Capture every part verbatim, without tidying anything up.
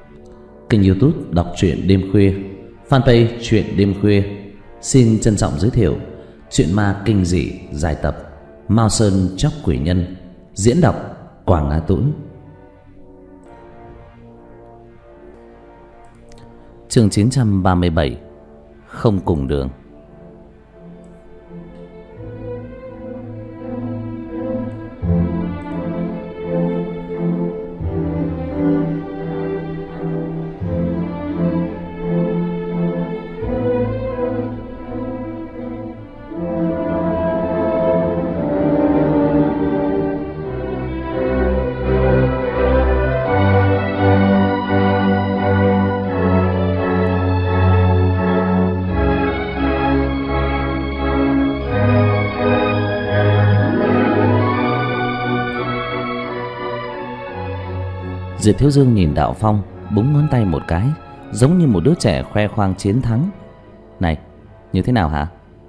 Kênh YouTube đọc truyện đêm khuya, fanpage truyện đêm khuya xin trân trọng giới thiệu truyện ma kinh dị dài tập Mao Sơn Chóc Quỷ Nhân, diễn đọc Quảng Á Tũng. Chương chín trăm ba mươi bảy, không cùng đường. Diệp Thiếu Dương nhìn Đạo Phong, búng ngón tay một cái, giống như một đứa trẻ khoe khoang chiến thắng. Này, như thế nào hả?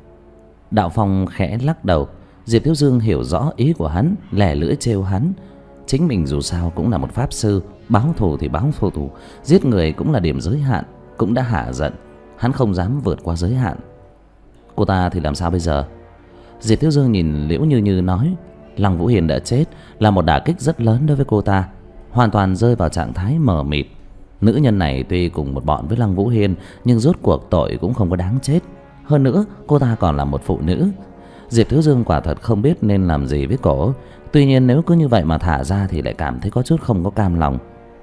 Đạo Phong khẽ lắc đầu. Diệp Thiếu Dương hiểu rõ ý của hắn, lẻ lưỡi trêu hắn. Chính mình dù sao cũng là một pháp sư, báo thù thì báo thù thù, giết người cũng là điểm giới hạn, cũng đã hạ giận, hắn không dám vượt qua giới hạn. Cô ta thì làm sao bây giờ? Diệp Thiếu Dương nhìn Liễu Như Như nói, Lăng Vũ Hiền đã chết là một đả kích rất lớn đối với cô ta, hoàn toàn rơi vào trạng thái mờ mịt. Nữ nhân này tuy cùng một bọn với Lăng Vũ Hiên, nhưng rốt cuộc tội cũng không có đáng chết. Hơn nữa cô ta còn là một phụ nữ. Diệp Thiếu Dương quả thật không biết nên làm gì với cổ. Tuy nhiên nếu cứ như vậy mà thả ra thì lại cảm thấy có chút không có cam lòng.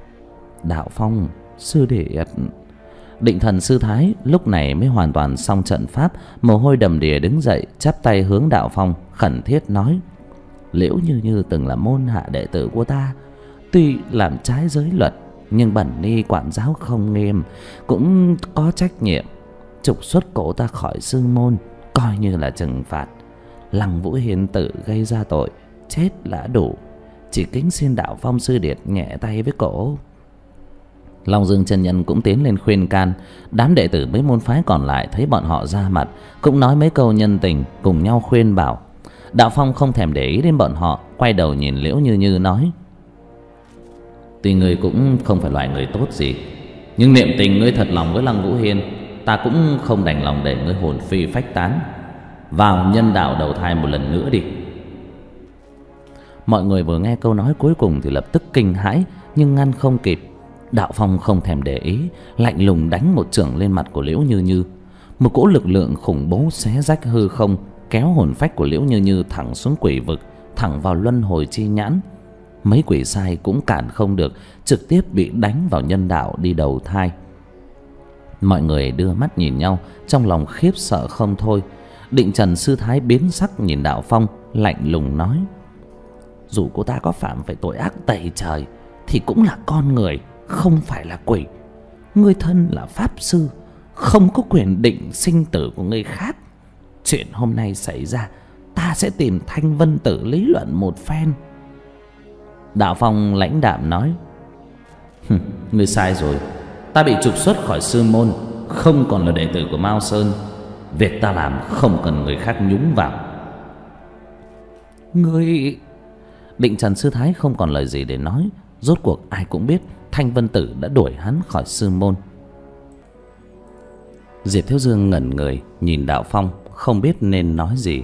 Đạo Phong, sư đệ. Định Thần sư thái lúc này mới hoàn toàn xong trận pháp, mồ hôi đầm đìa đứng dậy, chắp tay hướng Đạo Phong khẩn thiết nói, Liễu Như Như từng là môn hạ đệ tử của ta, tuy làm trái giới luật nhưng bẩn ni quản giáo không nghiêm, cũng có trách nhiệm trục xuất cổ ta khỏi sư môn, coi như là trừng phạt. Lăng Vũ Hiên tự gây ra tội, chết đã đủ, chỉ kính xin Đạo Phong sư điệt nhẹ tay với cổ. Long Dương chân nhân cũng tiến lên khuyên can. Đám đệ tử mấy môn phái còn lại thấy bọn họ ra mặt, cũng nói mấy câu nhân tình, cùng nhau khuyên bảo. Đạo Phong không thèm để ý đến bọn họ, quay đầu nhìn Liễu Như Như nói, tuy ngươi cũng không phải loại người tốt gì, nhưng niệm tình ngươi thật lòng với Lăng Vũ Hiên, ta cũng không đành lòng để ngươi hồn phi phách tán. Vào nhân đạo đầu thai một lần nữa đi. Mọi người vừa nghe câu nói cuối cùng thì lập tức kinh hãi, nhưng ngăn không kịp. Đạo Phong không thèm để ý, lạnh lùng đánh một chưởng lên mặt của Liễu Như Như. Một cỗ lực lượng khủng bố xé rách hư không, kéo hồn phách của Liễu Như Như thẳng xuống quỷ vực, thẳng vào luân hồi chi nhãn. Mấy quỷ sai cũng cản không được, trực tiếp bị đánh vào nhân đạo đi đầu thai. Mọi người đưa mắt nhìn nhau, trong lòng khiếp sợ không thôi. Định Trần sư thái biến sắc nhìn Đạo Phong, lạnh lùng nói, dù cô ta có phạm phải tội ác tày trời thì cũng là con người, không phải là quỷ. Ngươi thân là pháp sư, không có quyền định sinh tử của người khác. Chuyện hôm nay xảy ra, ta sẽ tìm Thanh Vân Tử lý luận một phen. Đạo Phong lãnh đạm nói, ngươi sai rồi, ta bị trục xuất khỏi sư môn, không còn là đệ tử của Mao Sơn. Việc ta làm không cần người khác nhúng vào. Ngươi... Định Trần sư thái không còn lời gì để nói. Rốt cuộc ai cũng biết Thanh Vân Tử đã đuổi hắn khỏi sư môn. Diệp Thiếu Dương ngẩn người nhìn Đạo Phong, không biết nên nói gì.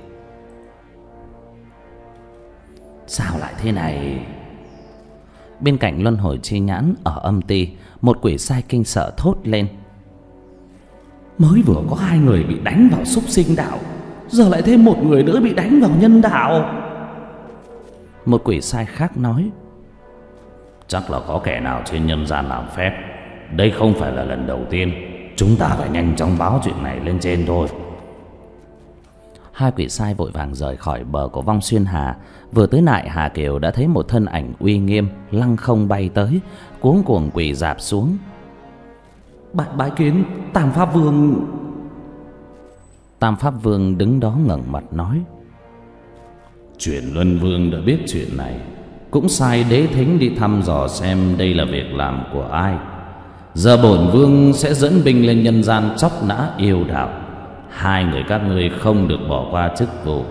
Sao lại thế này? Bên cạnh luân hồi chi nhãn ở âm ti, một quỷ sai kinh sợ thốt lên, mới vừa có hai người bị đánh vào súc sinh đạo, giờ lại thêm một người nữa bị đánh vào nhân đạo. Một quỷ sai khác nói, chắc là có kẻ nào trên nhân gian làm phép. Đây không phải là lần đầu tiên, chúng ta phải nhanh chóng báo chuyện này lên trên thôi. Hai quỷ sai vội vàng rời khỏi bờ của Vong Xuyên Hà. Vừa tới nại Hà Kiều đã thấy một thân ảnh uy nghiêm lăng không bay tới, cuống cuồng quỳ rạp xuống. Bái bái kiến Tam Pháp Vương. Tam Pháp Vương đứng đó ngẩng mặt nói, Chuyển Luân Vương đã biết chuyện này, cũng sai đế thính đi thăm dò xem đây là việc làm của ai. Giờ bổn vương sẽ dẫn binh lên nhân gian chóc nã yêu đạo. Hai người các ngươi không được bỏ qua chức vụ.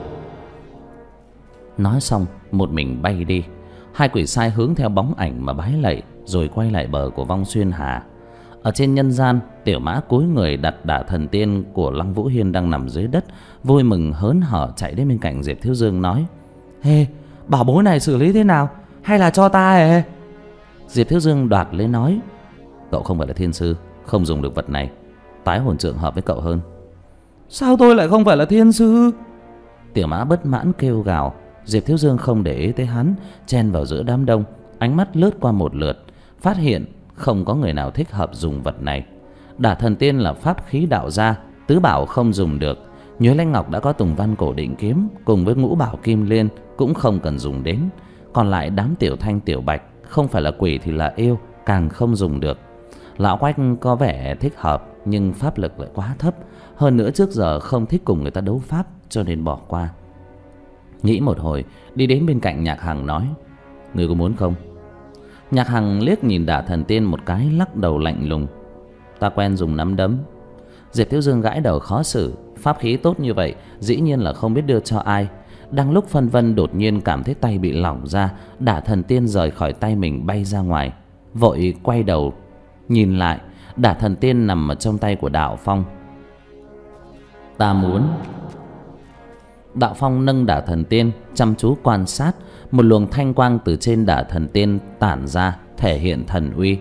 Nói xong một mình bay đi. Hai quỷ sai hướng theo bóng ảnh mà bái lạy, rồi quay lại bờ của vong xuyên hà. Ở trên nhân gian, Tiểu Mã cúi người đặt đả thần tiên của Lăng Vũ Hiên đang nằm dưới đất, vui mừng hớn hở chạy đến bên cạnh Diệp Thiếu Dương nói: "Hê, bảo bối này xử lý thế nào, hay là cho ta hề?" Diệp Thiếu Dương đoạt lấy nói: "Cậu không phải là thiên sư, không dùng được vật này. Tái hồn trượng hợp với cậu hơn." "Sao tôi lại không phải là thiên sư?" Tiểu Mã bất mãn kêu gào. Diệp Thiếu Dương không để ý tới hắn, chen vào giữa đám đông, ánh mắt lướt qua một lượt, phát hiện không có người nào thích hợp dùng vật này. Đả thần tiên là pháp khí đạo gia, tứ bảo không dùng được. Nhuế Lanh Ngọc đã có Tùng Văn Cổ Định Kiếm cùng với Ngũ Bảo Kim Liên, cũng không cần dùng đến. Còn lại đám Tiểu Thanh Tiểu Bạch, không phải là quỷ thì là yêu, càng không dùng được. Lão Quách có vẻ thích hợp, nhưng pháp lực lại quá thấp. Hơn nữa trước giờ không thích cùng người ta đấu pháp, cho nên bỏ qua. Nghĩ một hồi, đi đến bên cạnh Nhạc Hằng nói: "Người có muốn không?" Nhạc Hằng liếc nhìn Đả thần tiên một cái, lắc đầu lạnh lùng: "Ta quen dùng nắm đấm." Diệp Thiếu Dương gãi đầu khó xử. Pháp khí tốt như vậy dĩ nhiên là không biết đưa cho ai. Đang lúc phân vân, đột nhiên cảm thấy tay bị lỏng ra. Đả thần tiên rời khỏi tay mình bay ra ngoài. Vội quay đầu nhìn lại, Đả thần tiên nằm ở trong tay của Đạo Phong. "Ta muốn." Đạo Phong nâng Đả thần tiên, chăm chú quan sát. Một luồng thanh quang từ trên Đả thần tiên tản ra, thể hiện thần uy.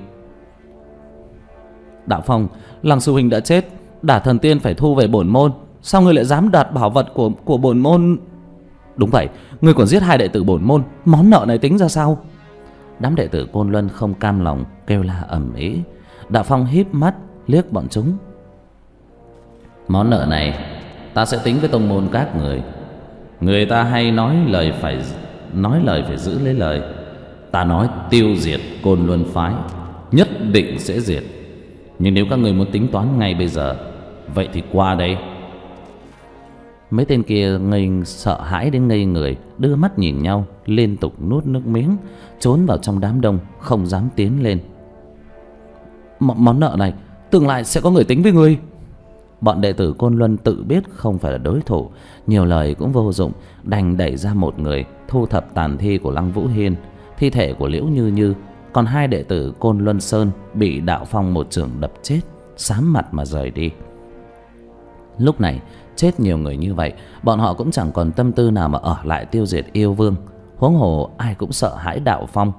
"Đạo Phong, Lăng sư huynh đã chết, Đả thần tiên phải thu về bổn môn. Sao ngươi lại dám đoạt bảo vật của của bổn môn?" "Đúng vậy, ngươi còn giết hai đệ tử bổn môn, món nợ này tính ra sao?" Đám đệ tử Côn Luân không cam lòng kêu la ầm ĩ. Đạo Phong híp mắt liếc bọn chúng: "Món nợ này ta sẽ tính với tông môn các người. Người ta hay nói lời phải nói lời phải giữ lấy lời. Ta nói tiêu diệt Côn Luân phái, nhất định sẽ diệt. Nhưng nếu các người muốn tính toán ngay bây giờ, vậy thì qua đây." Mấy tên kia ngây sợ hãi đến ngây người, đưa mắt nhìn nhau, liên tục nuốt nước miếng, trốn vào trong đám đông, không dám tiến lên. M món nợ này tương lai sẽ có người tính với ngươi." Bọn đệ tử Côn Luân tự biết không phải là đối thủ, nhiều lời cũng vô dụng, đành đẩy ra một người thu thập tàn thi của Lăng Vũ Hiên, thi thể của Liễu Như Như. Còn hai đệ tử Côn Luân Sơn bị Đạo Phong một chưởng đập chết, xám mặt mà rời đi. Lúc này chết nhiều người như vậy, bọn họ cũng chẳng còn tâm tư nào mà ở lại tiêu diệt yêu vương. Huống hồ ai cũng sợ hãi Đạo Phong,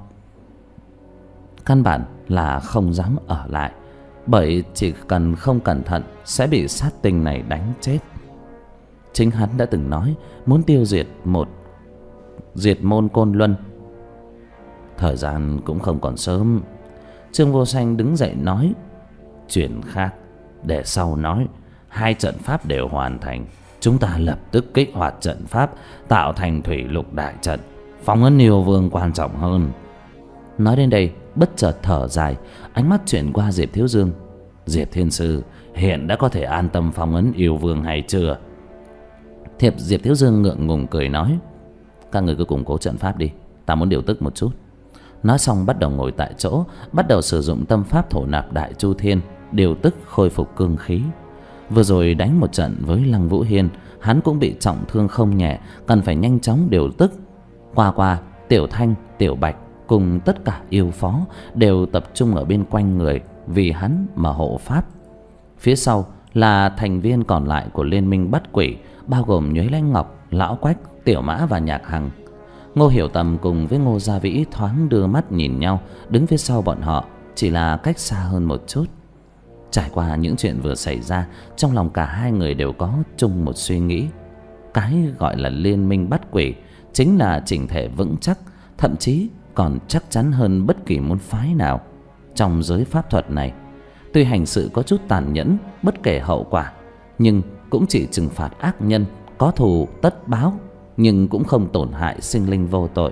căn bản là không dám ở lại, bởi chỉ cần không cẩn thận sẽ bị sát tinh này đánh chết. Chính hắn đã từng nói muốn tiêu diệt một diệt môn Côn Luân. Thời gian cũng không còn sớm. Trương Vô Sanh đứng dậy nói: "Chuyện khác để sau nói. Hai trận pháp đều hoàn thành, chúng ta lập tức kích hoạt trận pháp, tạo thành thủy lục đại trận, phong ấn yêu vương quan trọng hơn." Nói đến đây bất chợt thở dài, ánh mắt chuyển qua Diệp Thiếu Dương: "Diệp thiên sư, hiện đã có thể an tâm phong ấn yêu vương hay chưa?" Thiệp Diệp Thiếu Dương ngượng ngùng cười nói: "Các người cứ củng cố trận pháp đi, ta muốn điều tức một chút." Nói xong bắt đầu ngồi tại chỗ, bắt đầu sử dụng tâm pháp thổ nạp đại chu thiên, điều tức khôi phục cương khí. Vừa rồi đánh một trận với Lăng Vũ Hiên, hắn cũng bị trọng thương không nhẹ, cần phải nhanh chóng điều tức. Qua qua, Tiểu Thanh, Tiểu Bạch cùng tất cả yêu phó đều tập trung ở bên quanh người, vì hắn mà hộ pháp. Phía sau là thành viên còn lại của Liên minh Bắt Quỷ, bao gồm Nhuế Lanh Ngọc, Lão Quách, Tiểu Mã và Nhạc Hằng. Ngô Hiểu Tầm cùng với Ngô Gia Vĩ thoáng đưa mắt nhìn nhau, đứng phía sau bọn họ, chỉ là cách xa hơn một chút. Trải qua những chuyện vừa xảy ra, trong lòng cả hai người đều có chung một suy nghĩ. Cái gọi là Liên minh Bắt Quỷ chính là chỉnh thể vững chắc, thậm chí còn chắc chắn hơn bất kỳ môn phái nào trong giới pháp thuật này. Tuy hành sự có chút tàn nhẫn, bất kể hậu quả, nhưng cũng chỉ trừng phạt ác nhân, có thù tất báo, nhưng cũng không tổn hại sinh linh vô tội.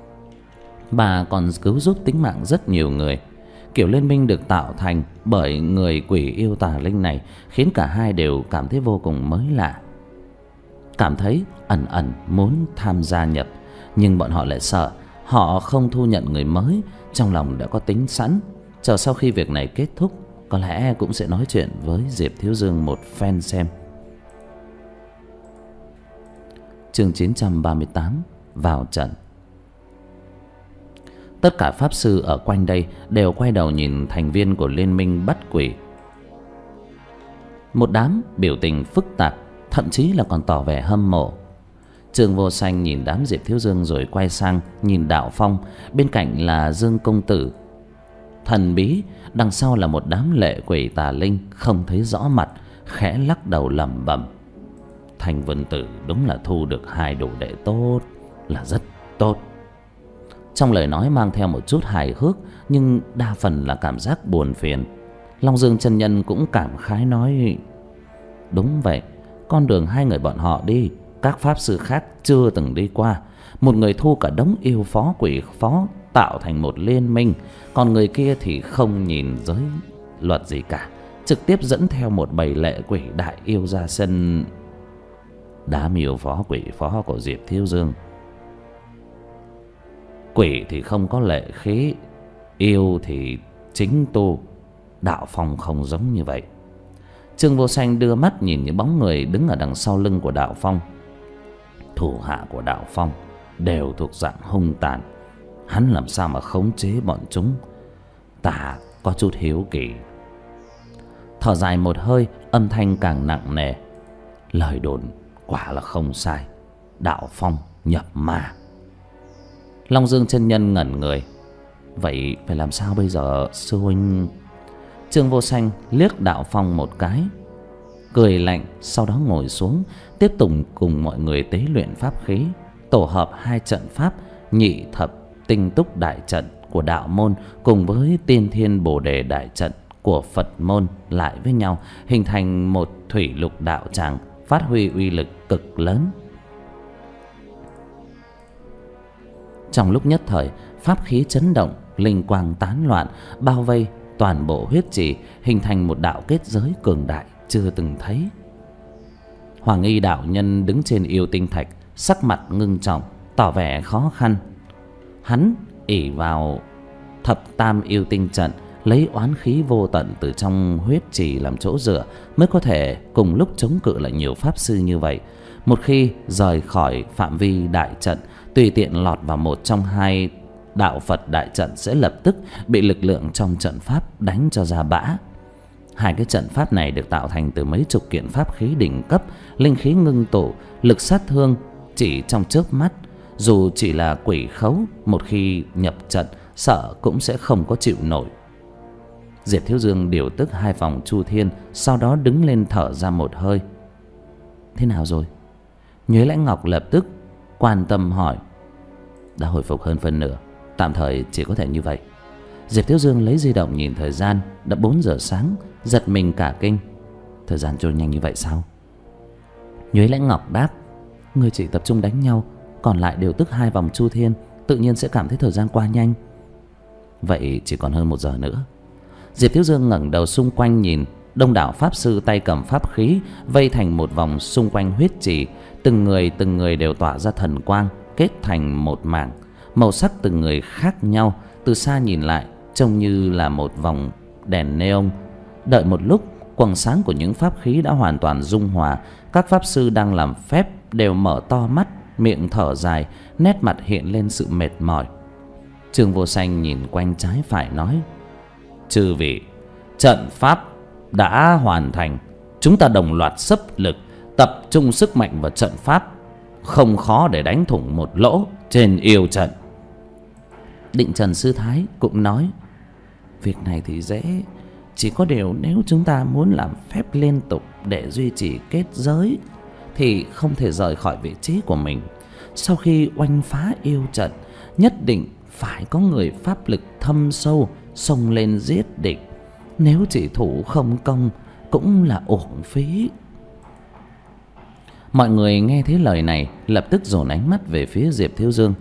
Bà còn cứu giúp tính mạng rất nhiều người. Kiểu liên minh được tạo thành bởi người quỷ yêu tà linh này khiến cả hai đều cảm thấy vô cùng mới lạ, cảm thấy ẩn ẩn muốn tham gia nhập, nhưng bọn họ lại sợ họ không thu nhận người mới, trong lòng đã có tính sẵn. Chờ sau khi việc này kết thúc, có lẽ cũng sẽ nói chuyện với Diệp Thiếu Dương một phen xem. Chương chín trăm ba mươi tám: Vào trận. Tất cả pháp sư ở quanh đây đều quay đầu nhìn thành viên của liên minh bắt quỷ. Một đám biểu tình phức tạp, thậm chí là còn tỏ vẻ hâm mộ. Trương Vô Sanh nhìn đám Diệp Thiếu Dương rồi quay sang nhìn Đạo Phong. Bên cạnh là Dương công tử. Thần bí đằng sau là một đám lệ quỷ tà linh không thấy rõ mặt, khẽ lắc đầu lẩm bẩm: Thành Vân Tử đúng là thu được hai đồ đệ tốt, là rất tốt. Trong lời nói mang theo một chút hài hước, nhưng đa phần là cảm giác buồn phiền. Long Dương chân nhân cũng cảm khái nói: Đúng vậy, con đường hai người bọn họ đi, các pháp sư khác chưa từng đi qua. Một người thu cả đống yêu phó quỷ phó tạo thành một liên minh, còn người kia thì không nhìn giới luật gì cả, trực tiếp dẫn theo một bầy lệ quỷ đại yêu ra sân. Đám yêu phó quỷ phó của Diệp Thiếu Dương, quỷ thì không có lệ khí, yêu thì chính tu. Đạo Phong không giống như vậy. Trương Vô Sanh đưa mắt nhìn những bóng người đứng ở đằng sau lưng của Đạo Phong. Thủ hạ của Đạo Phong đều thuộc dạng hung tàn, hắn làm sao mà khống chế bọn chúng? Ta có chút hiếu kỳ. Thở dài một hơi, âm thanh càng nặng nề. Lời đồn quả là không sai, Đạo Phong nhập ma. Long Dương chân nhân ngẩn người. Vậy phải làm sao bây giờ sư huynh? Trương Vô Sanh liếc Đạo Phong một cái, cười lạnh, sau đó ngồi xuống, tiếp tục cùng mọi người tế luyện pháp khí, tổ hợp hai trận pháp nhị thập tinh túc đại trận của đạo môn cùng với tiên thiên bồ đề đại trận của Phật môn lại với nhau, hình thành một thủy lục đạo tràng, phát huy uy lực cực lớn. Trong lúc nhất thời, pháp khí chấn động, linh quang tán loạn, bao vây toàn bộ huyết trì, hình thành một đạo kết giới cường đại chưa từng thấy. Hoàng Y đạo nhân đứng trên yêu tinh thạch, sắc mặt ngưng trọng, tỏ vẻ khó khăn. Hắn ỷ vào thập tam yêu tinh trận, lấy oán khí vô tận từ trong huyết trì làm chỗ dựa, mới có thể cùng lúc chống cự lại nhiều pháp sư như vậy. Một khi rời khỏi phạm vi đại trận, tùy tiện lọt vào một trong hai đạo Phật đại trận sẽ lập tức bị lực lượng trong trận pháp đánh cho ra bã. Hai cái trận pháp này được tạo thành từ mấy chục kiện pháp khí đỉnh cấp, linh khí ngưng tụ, lực sát thương chỉ trong chớp mắt. Dù chỉ là quỷ khấu, một khi nhập trận sợ cũng sẽ không có chịu nổi. Diệp Thiếu Dương điều tức hai vòng chu thiên, sau đó đứng lên thở ra một hơi. Thế nào rồi? Nhuế Lãnh Ngọc lập tức quan tâm hỏi. Đã hồi phục hơn phân nửa, tạm thời chỉ có thể như vậy. Diệp Thiếu Dương lấy di động nhìn thời gian, đã bốn giờ sáng, giật mình cả kinh. Thời gian trôi nhanh như vậy sao? Nhuế Lãnh Ngọc đáp. Người chỉ tập trung đánh nhau, còn lại điều tức hai vòng chu thiên, tự nhiên sẽ cảm thấy thời gian qua nhanh. Vậy chỉ còn hơn một giờ nữa. Diệp Thiếu Dương ngẩng đầu xung quanh nhìn, đông đảo pháp sư tay cầm pháp khí vây thành một vòng xung quanh huyết trì, từng người từng người đều tỏa ra thần quang, kết thành một mảng, màu sắc từng người khác nhau, từ xa nhìn lại trông như là một vòng đèn neon. Đợi một lúc, quầng sáng của những pháp khí đã hoàn toàn dung hòa, các pháp sư đang làm phép đều mở to mắt, miệng thở dài, nét mặt hiện lên sự mệt mỏi. Trương Vô Sanh nhìn quanh trái phải nói: Chư vị, trận pháp đã hoàn thành, chúng ta đồng loạt xấp lực, tập trung sức mạnh vào trận pháp, không khó để đánh thủng một lỗ trên yêu trận. Định Trần Sư Thái cũng nói: Việc này thì dễ, chỉ có điều nếu chúng ta muốn làm phép liên tục để duy trì kết giới thì không thể rời khỏi vị trí của mình. Sau khi oanh phá yêu trận, nhất định phải có người pháp lực thâm sâu xông lên giết địch. Nếu chỉ thủ không công cũng là uổng phí. Mọi người nghe thấy lời này lập tức dồn ánh mắt về phía Diệp Thiếu Dương.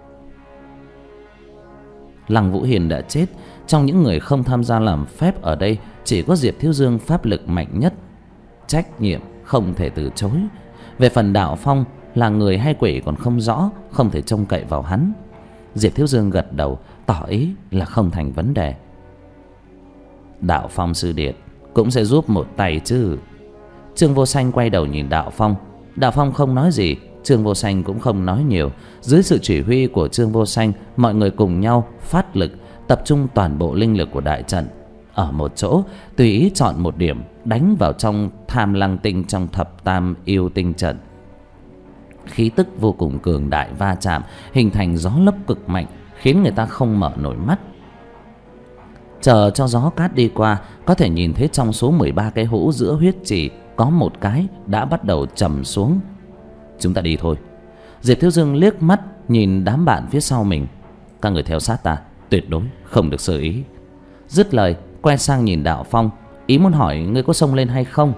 Lăng Vũ Hiền đã chết, trong những người không tham gia làm phép ở đây chỉ có Diệp Thiếu Dương pháp lực mạnh nhất, trách nhiệm không thể từ chối. Về phần Đạo Phong là người hay quỷ còn không rõ, không thể trông cậy vào hắn. Diệp Thiếu Dương gật đầu tỏ ý là không thành vấn đề. Đạo Phong sư điệt cũng sẽ giúp một tay chứ. Trương Vô Sanh quay đầu nhìn Đạo Phong. Đạo Phong không nói gì, Trương Vô Sanh cũng không nói nhiều. Dưới sự chỉ huy của Trương Vô Sanh, mọi người cùng nhau phát lực, tập trung toàn bộ linh lực của đại trận ở một chỗ, tùy ý chọn một điểm đánh vào trong Tham Lăng Tinh trong Thập Tam Yêu Tinh trận. Khí tức vô cùng cường đại va chạm, hình thành gió lốc cực mạnh, khiến người ta không mở nổi mắt. Chờ cho gió cát đi qua, có thể nhìn thấy trong số mười ba cái hũ giữa huyết trì có một cái đã bắt đầu trầm xuống. Chúng ta đi thôi. Diệp Thiếu Dương liếc mắt nhìn đám bạn phía sau mình. Các người theo sát ta, tuyệt đối không được sơ ý. Dứt lời, quay sang nhìn Đạo Phong, ý muốn hỏi ngươi có xông lên hay không.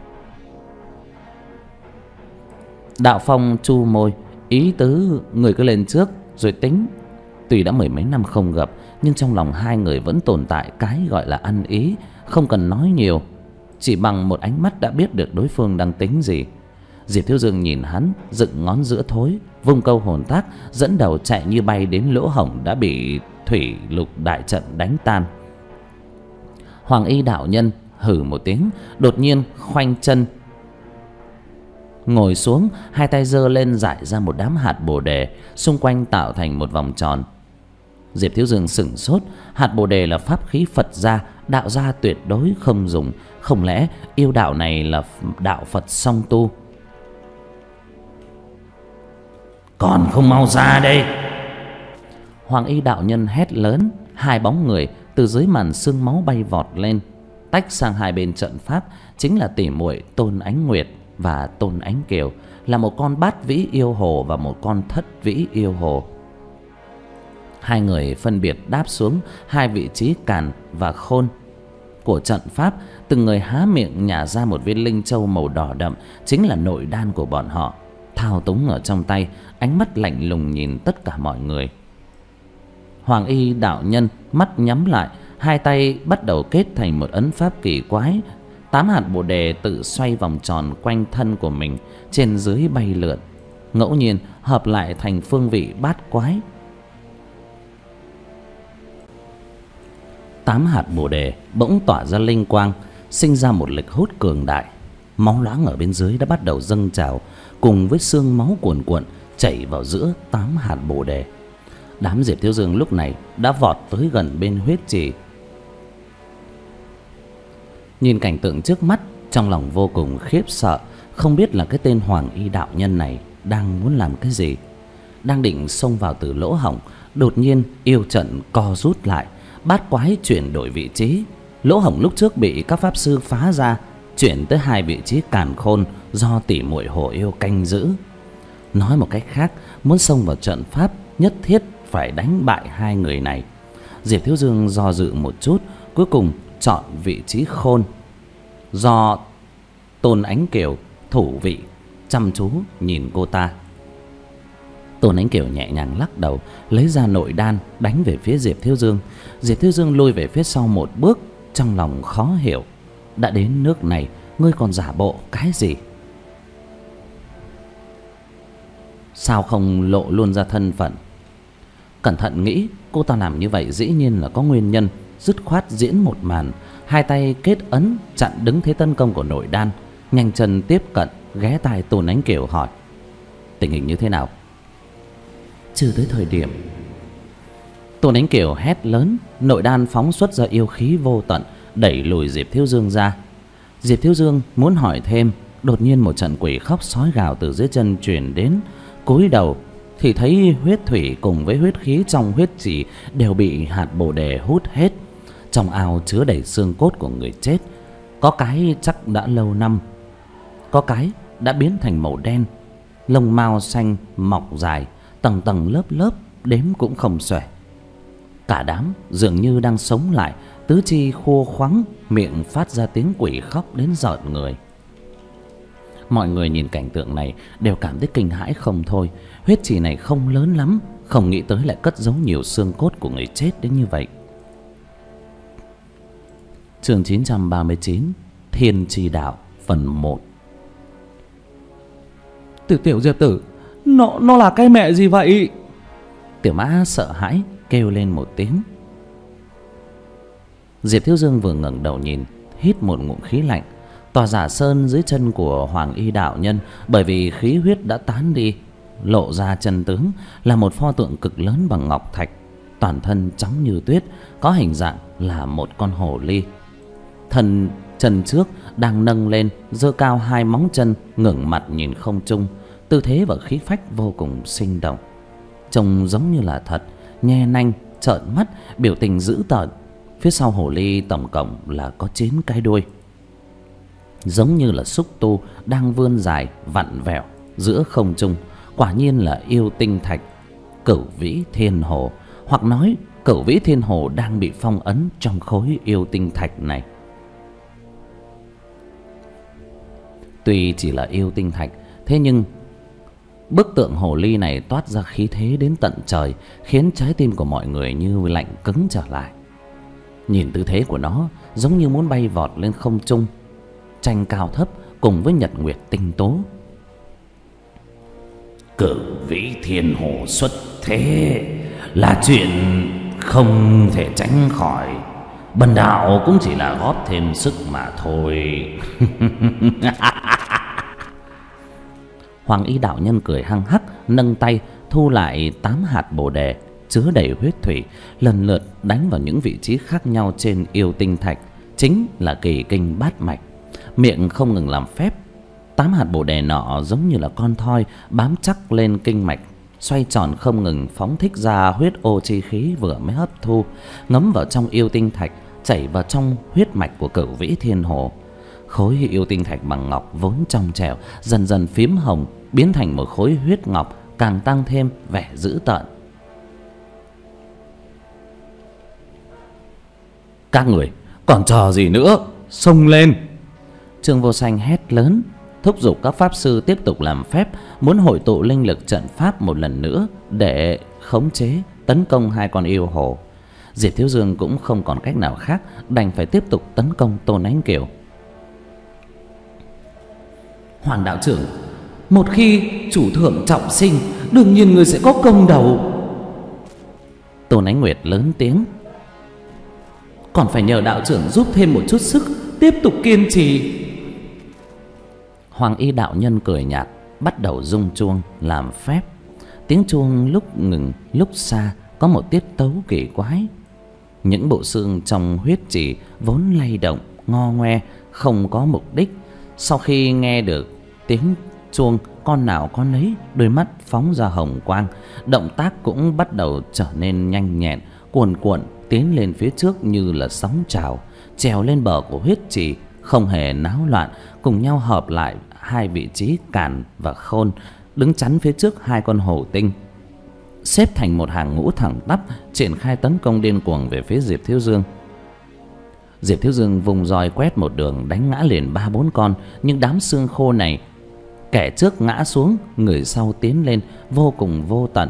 Đạo Phong chu môi, ý tứ người cứ lên trước rồi tính. Tuy đã mười mấy năm không gặp, nhưng trong lòng hai người vẫn tồn tại cái gọi là ăn ý, không cần nói nhiều, chỉ bằng một ánh mắt đã biết được đối phương đang tính gì. Diệp Thiếu Dương nhìn hắn, dựng ngón giữa thối, vung câu hồn tác, dẫn đầu chạy như bay đến lỗ hổng đã bị thủy lục đại trận đánh tan. Hoàng Y đạo nhân hừ một tiếng, đột nhiên khoanh chân ngồi xuống, hai tay giơ lên rải ra một đám hạt bồ đề, xung quanh tạo thành một vòng tròn. Diệp Thiếu Dương sửng sốt, hạt bồ đề là pháp khí Phật gia, đạo gia tuyệt đối không dùng, không lẽ yêu đạo này là đạo Phật song tu? Còn không mau ra đây! Hoàng Y đạo nhân hét lớn, hai bóng người từ dưới màn sương máu bay vọt lên, tách sang hai bên trận pháp, chính là tỷ muội Tôn Ánh Nguyệt và Tôn Ánh Kiều, là một con bát vĩ yêu hồ và một con thất vĩ yêu hồ. Hai người phân biệt đáp xuống hai vị trí càn và khôn của trận pháp, từng người há miệng nhả ra một viên linh châu màu đỏ đậm, chính là nội đan của bọn họ, thao túng ở trong tay, ánh mắt lạnh lùng nhìn tất cả mọi người. Hoàng Y đạo nhân mắt nhắm lại, hai tay bắt đầu kết thành một ấn pháp kỳ quái. Tám hạt bồ đề tự xoay vòng tròn quanh thân của mình, trên dưới bay lượn, ngẫu nhiên hợp lại thành phương vị bát quái. Tám hạt bồ đề bỗng tỏa ra linh quang, sinh ra một lực hút cường đại. Máu loãng ở bên dưới đã bắt đầu dâng trào, cùng với xương máu cuồn cuộn chảy vào giữa tám hạt bồ đề. Đám Diệp Thiếu Dương lúc này đã vọt tới gần bên huyết trì. Nhìn cảnh tượng trước mắt, trong lòng vô cùng khiếp sợ, không biết là cái tên Hoàng Y đạo nhân này đang muốn làm cái gì. Đang định xông vào từ lỗ hổng, đột nhiên yêu trận co rút lại, bát quái chuyển đổi vị trí. Lỗ hổng lúc trước bị các pháp sư phá ra, chuyển tới hai vị trí càn khôn do tỷ muội hồ yêu canh giữ. Nói một cách khác, muốn xông vào trận pháp nhất thiết phải đánh bại hai người này. Diệp Thiếu Dương do dự một chút, cuối cùng chọn vị trí khôn, do Tôn Ánh Kiều thủ vị, chăm chú nhìn cô ta. Tôn Ánh Kiều nhẹ nhàng lắc đầu, lấy ra nội đan đánh về phía Diệp Thiếu Dương. Diệp Thiếu Dương lùi về phía sau một bước, trong lòng khó hiểu, đã đến nước này ngươi còn giả bộ cái gì? Sao không lộ luôn ra thân phận? Cẩn thận nghĩ, cô ta làm như vậy dĩ nhiên là có nguyên nhân, dứt khoát diễn một màn, hai tay kết ấn chặn đứng thế tấn công của nội đan, nhanh chân tiếp cận, ghé tai Tôn Ánh Kiều hỏi: tình hình như thế nào? Chưa tới thời điểm. Tôn Ánh Kiều hét lớn, nội đan phóng xuất ra yêu khí vô tận, đẩy lùi Diệp Thiếu Dương ra. Diệp Thiếu Dương muốn hỏi thêm, đột nhiên một trận quỷ khóc sói gào từ dưới chân truyền đến. Cúi đầu thì thấy huyết thủy cùng với huyết khí trong huyết trì đều bị hạt bồ đề hút hết. Trong ao chứa đầy xương cốt của người chết, có cái chắc đã lâu năm, có cái đã biến thành màu đen, lông mao xanh mọc dài, tầng tầng lớp lớp, đếm cũng không xuể. Cả đám dường như đang sống lại, tứ chi khô khoắng, miệng phát ra tiếng quỷ khóc đến rợn người. Mọi người nhìn cảnh tượng này đều cảm thấy kinh hãi không thôi. Huyết trì này không lớn lắm, không nghĩ tới lại cất giấu nhiều xương cốt của người chết đến như vậy. Chương chín trăm ba mươi chín, Thiên Chi Đạo phần một. Tiểu tiểu Diệp tử, nó nó là cái mẹ gì vậy? Tiểu Mã sợ hãi kêu lên một tiếng. Diệp Thiếu Dương vừa ngẩng đầu nhìn, hít một ngụm khí lạnh, Tòa giả sơn dưới chân của Hoàng Y đạo nhân bởi vì khí huyết đã tán đi, lộ ra chân tướng là một pho tượng cực lớn bằng ngọc thạch, toàn thân trắng như tuyết, có hình dạng là một con hổ ly. Thân chân trước đang nâng lên, giơ cao hai móng chân, ngẩng mặt nhìn không trung, tư thế và khí phách vô cùng sinh động, trông giống như là thật, nhe nanh, trợn mắt, biểu tình dữ tợn. Phía sau hổ ly tổng cộng là có chín cái đuôi, giống như là xúc tu đang vươn dài vặn vẹo giữa không trung. Quả nhiên là yêu tinh thạch Cửu Vĩ Thiên Hồ, hoặc nói Cửu Vĩ Thiên Hồ đang bị phong ấn trong khối yêu tinh thạch này. Tuy chỉ là yêu tinh thạch, thế nhưng bức tượng hồ ly này toát ra khí thế đến tận trời, khiến trái tim của mọi người như lạnh cứng trở lại. Nhìn tư thế của nó giống như muốn bay vọt lên không trung, tranh cao thấp cùng với nhật nguyệt tinh tố. Cửu Vĩ Thiên Hồ xuất thế là chuyện không thể tránh khỏi, bần đạo cũng chỉ là góp thêm sức mà thôi. Hoàng Y đạo nhân cười hăng hắc, nâng tay thu lại tám hạt bồ đề chứa đầy huyết thủy, lần lượt đánh vào những vị trí khác nhau trên yêu tinh thạch, chính là kỳ kinh bát mạch. Miệng không ngừng làm phép. Tám hạt bồ đề nọ giống như là con thoi bám chắc lên kinh mạch, xoay tròn không ngừng, phóng thích ra huyết ô chi khí vừa mới hấp thu, ngấm vào trong yêu tinh thạch, chảy vào trong huyết mạch của Cửu Vĩ Thiên Hồ. Khối yêu tinh thạch bằng ngọc vốn trong trẻo dần dần phím hồng, biến thành một khối huyết ngọc, càng tăng thêm vẻ dữ tợn. Các người còn trò gì nữa, xông lên! Trương Vô Sanh hét lớn, thúc giục các pháp sư tiếp tục làm phép, muốn hội tụ linh lực trận pháp một lần nữa để khống chế tấn công hai con yêu hồ. Diệp Thiếu Dương cũng không còn cách nào khác, đành phải tiếp tục tấn công Tôn Ánh Kiều. Hoàng đạo trưởng, một khi chủ thượng trọng sinh, đương nhiên người sẽ có công đầu. Tôn Ánh Nguyệt lớn tiếng, còn phải nhờ đạo trưởng giúp thêm một chút sức, tiếp tục kiên trì. Hoàng Y đạo nhân cười nhạt, bắt đầu rung chuông làm phép. Tiếng chuông lúc ngừng lúc xa, có một tiết tấu kỳ quái. Những bộ xương trong huyết trì vốn lay động ngo ngoe, không có mục đích, sau khi nghe được tiếng chuông, con nào con nấy đôi mắt phóng ra hồng quang, động tác cũng bắt đầu trở nên nhanh nhẹn, cuồn cuộn tiến lên phía trước như là sóng trào, trèo lên bờ của huyết trì, không hề náo loạn, cùng nhau hợp lại hai vị trí càn và khôn, đứng chắn phía trước hai con hổ tinh, xếp thành một hàng ngũ thẳng tắp, triển khai tấn công điên cuồng về phía Diệp Thiếu Dương. Diệp Thiếu Dương vùng roi quét một đường, đánh ngã liền ba bốn con, nhưng đám xương khô này, kẻ trước ngã xuống, người sau tiến lên, vô cùng vô tận.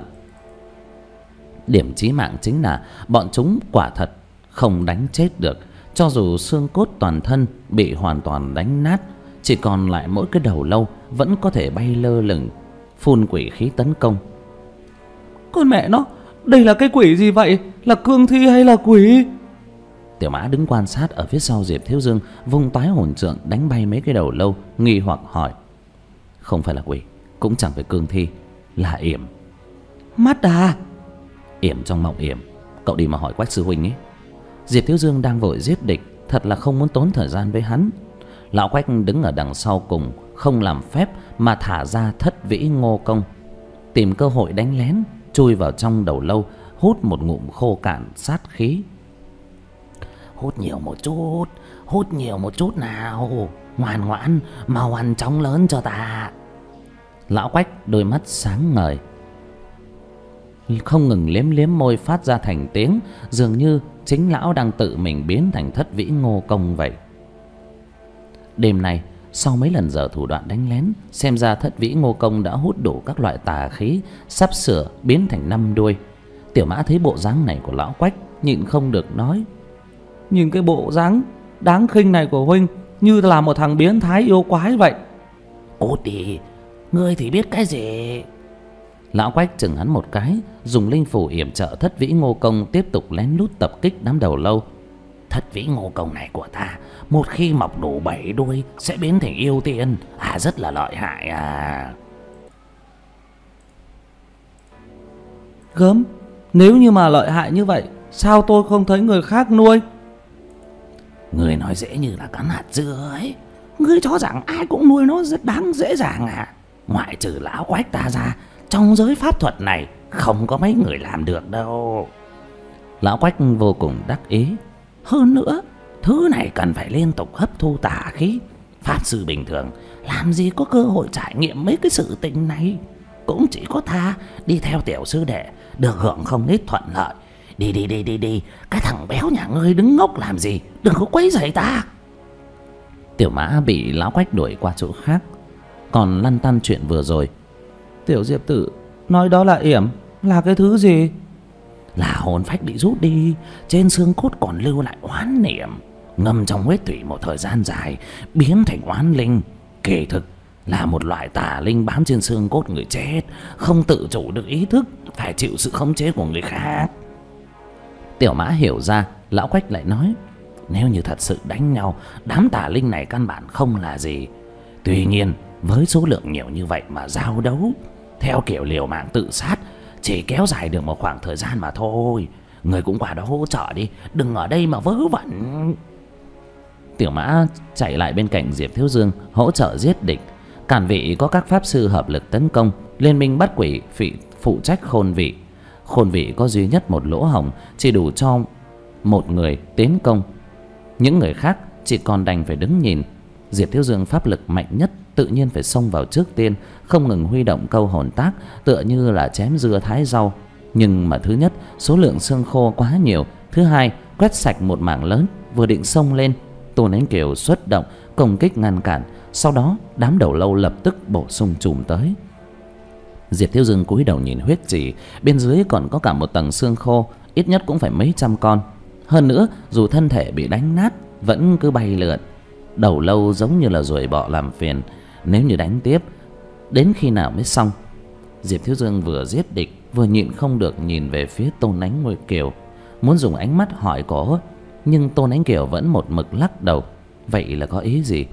Điểm chí mạng chính là bọn chúng quả thật không đánh chết được, cho dù xương cốt toàn thân bị hoàn toàn đánh nát, chỉ còn lại mỗi cái đầu lâu vẫn có thể bay lơ lửng, phun quỷ khí tấn công. Con mẹ nó, đây là cái quỷ gì vậy? Là cương thi hay là quỷ? Tiểu Mã đứng quan sát ở phía sau Diệp Thiếu Dương, vung toái hồn trượng đánh bay mấy cái đầu lâu, nghi hoặc hỏi. Không phải là quỷ, cũng chẳng phải cương thi, là yểm. Mắt à? Yểm trong mộng yểm, cậu đi mà hỏi Quách sư huynh ấy. Diệp Thiếu Dương đang vội giết địch, thật là không muốn tốn thời gian với hắn. Lão Quách đứng ở đằng sau cùng, không làm phép mà thả ra thất vĩ ngô công, tìm cơ hội đánh lén, chui vào trong đầu lâu, hút một ngụm khô cạn sát khí. Hút nhiều một chút, hút nhiều một chút nào, ngoan ngoãn, mau ăn chóng lớn cho ta. Lão Quách đôi mắt sáng ngời, không ngừng liếm liếm môi phát ra thành tiếng, dường như chính lão đang tự mình biến thành thất vĩ ngô công vậy. Đêm nay, sau mấy lần giờ thủ đoạn đánh lén, xem ra thất vĩ ngô công đã hút đủ các loại tà khí, sắp sửa biến thành năm đuôi. Tiểu Mã thấy bộ dáng này của lão Quách, nhịn không được nói. Nhìn cái bộ dáng đáng khinh này của huynh như là một thằng biến thái yêu quái vậy. Cút đi, ngươi thì biết cái gì? Lão Quách chừng hắn một cái, dùng linh phủ yểm trợ thất vĩ ngô công tiếp tục lén lút tập kích đám đầu lâu. thất vĩ ngô công này của ta một khi mọc đủ bảy đuôi sẽ biến thành yêu tiên. À, rất là lợi hại à. Gớm, nếu như mà lợi hại như vậy, sao tôi không thấy người khác nuôi? Người nói dễ như là cắn hạt dưa ấy. Ngươi cho rằng ai cũng nuôi nó rất đáng dễ dàng à? Ngoại trừ lão Quách ta ra, trong giới pháp thuật này không có mấy người làm được đâu. Lão Quách vô cùng đắc ý. Hơn nữa, thứ này cần phải liên tục hấp thu tà khí. Pháp sư bình thường làm gì có cơ hội trải nghiệm mấy cái sự tình này. Cũng chỉ có ta đi theo tiểu sư đệ được hưởng không ít thuận lợi. Đi đi đi đi đi, cái thằng béo nhà ngươi đứng ngốc làm gì, đừng có quấy rầy ta. Tiểu Mã bị lão Quách đuổi qua chỗ khác, còn lăn tăn chuyện vừa rồi. Tiểu Diệp Tử nói đó là yểm, là cái thứ gì? Là hồn phách bị rút đi, trên xương cốt còn lưu lại oán niệm, ngâm trong huyết thủy một thời gian dài biến thành oán linh. Kỳ thực là một loại tà linh bám trên xương cốt người chết, không tự chủ được ý thức, phải chịu sự khống chế của người khác. Tiểu Mã hiểu ra, lão Quách lại nói: nếu như thật sự đánh nhau, đám tà linh này căn bản không là gì. Tuy nhiên với số lượng nhiều như vậy mà giao đấu theo kiểu liều mạng tự sát chỉ kéo dài được một khoảng thời gian mà thôi. Người cũng qua đó hỗ trợ đi, đừng ở đây mà vớ vẩn. Tiểu Mã chạy lại bên cạnh Diệp Thiếu Dương hỗ trợ giết địch. Cản vị có các pháp sư hợp lực tấn công, liên minh bắt quỷ phỉ phụ trách khôn vị. Khôn vị có duy nhất một lỗ hổng, chỉ đủ cho một người tiến công, những người khác chỉ còn đành phải đứng nhìn. Diệp Thiếu Dương pháp lực mạnh nhất, tự nhiên phải xông vào trước tiên, không ngừng huy động câu hồn tác, tựa như là chém dưa thái rau. Nhưng mà thứ nhất, số lượng xương khô quá nhiều; thứ hai, quét sạch một mảng lớn. Vừa định xông lên, Tôn Ánh Kiều xuất động công kích ngăn cản. Sau đó đám đầu lâu lập tức bổ sung chùm tới. Diệp Thiếu Dương cúi đầu nhìn huyết chỉ, bên dưới còn có cả một tầng xương khô, ít nhất cũng phải mấy trăm con. Hơn nữa, dù thân thể bị đánh nát vẫn cứ bay lượn. Đầu lâu giống như là ruồi bọ làm phiền, nếu như đánh tiếp đến khi nào mới xong? Diệp Thiếu Dương vừa giết địch vừa nhịn không được nhìn về phía Tôn Ánh Kiều, muốn dùng ánh mắt hỏi cổ, nhưng Tôn Ánh Kiều vẫn một mực lắc đầu. Vậy là có ý gì?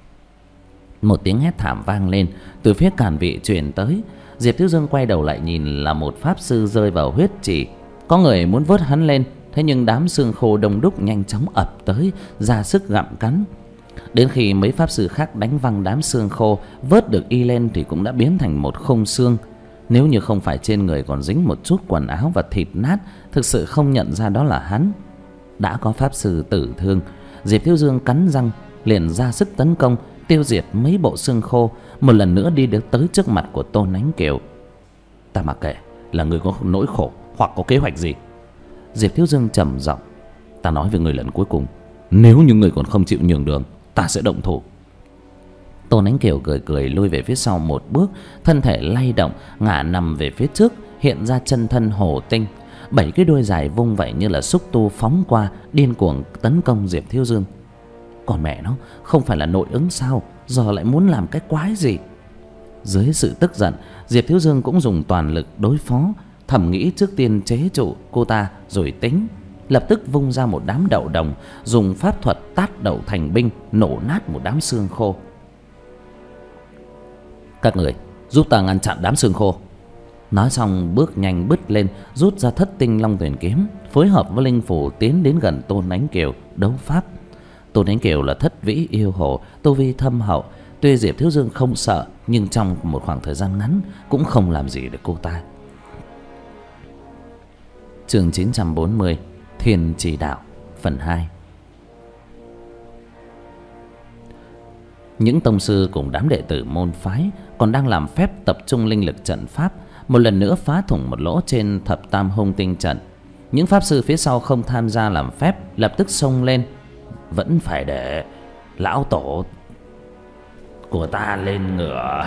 Một tiếng hét thảm vang lên từ phía cản vị truyền tới. Diệp Thiếu Dương quay đầu lại nhìn là một pháp sư rơi vào huyết chỉ. Có người muốn vớt hắn lên, thế nhưng đám xương khô đông đúc nhanh chóng ập tới, ra sức gặm cắn. Đến khi mấy pháp sư khác đánh văng đám xương khô, vớt được y lên thì cũng đã biến thành một khung xương. Nếu như không phải trên người còn dính một chút quần áo và thịt nát, thực sự không nhận ra đó là hắn. Đã có pháp sư tử thương, Diệp Thiếu Dương cắn răng liền ra sức tấn công, tiêu diệt mấy bộ xương khô, một lần nữa đi được tới trước mặt của Tôn Ánh Kiều. Ta mặc kệ là người có nỗi khổ hoặc có kế hoạch gì. Diệp Thiếu Dương trầm giọng: ta nói với người lần cuối cùng, nếu như người còn không chịu nhường đường, ta sẽ động thủ. Tôn Ánh Kiều cười cười lui về phía sau một bước, thân thể lay động, ngả nằm về phía trước, hiện ra chân thân hổ tinh. Bảy cái đuôi dài vung vậy như là xúc tu phóng qua, điên cuồng tấn công Diệp Thiếu Dương. Còn mẹ nó, không phải là nội ứng sao, giờ lại muốn làm cái quái gì? Dưới sự tức giận, Diệp Thiếu Dương cũng dùng toàn lực đối phó, thầm nghĩ trước tiên chế trụ cô ta rồi tính. Lập tức vung ra một đám đậu đồng, dùng pháp thuật tát đậu thành binh, nổ nát một đám xương khô. Các người giúp ta ngăn chặn đám xương khô. Nói xong bước nhanh bứt lên, rút ra thất tinh long tuyển kiếm, phối hợp với linh phủ tiến đến gần Tôn Ánh Kiều đấu pháp. Tôn Ánh Kiều là thất vĩ yêu hồ, tu vi thâm hậu. Tuy Diệp Thiếu Dương không sợ, nhưng trong một khoảng thời gian ngắn cũng không làm gì được cô ta. Chương chín trăm bốn mươi, Thiên Chỉ Đạo, phần hai. Những tông sư cùng đám đệ tử môn phái còn đang làm phép tập trung linh lực trận pháp, một lần nữa phá thủng một lỗ trên thập tam hung tinh trận. Những pháp sư phía sau không tham gia làm phép lập tức xông lên. Vẫn phải để lão tổ của ta lên ngựa.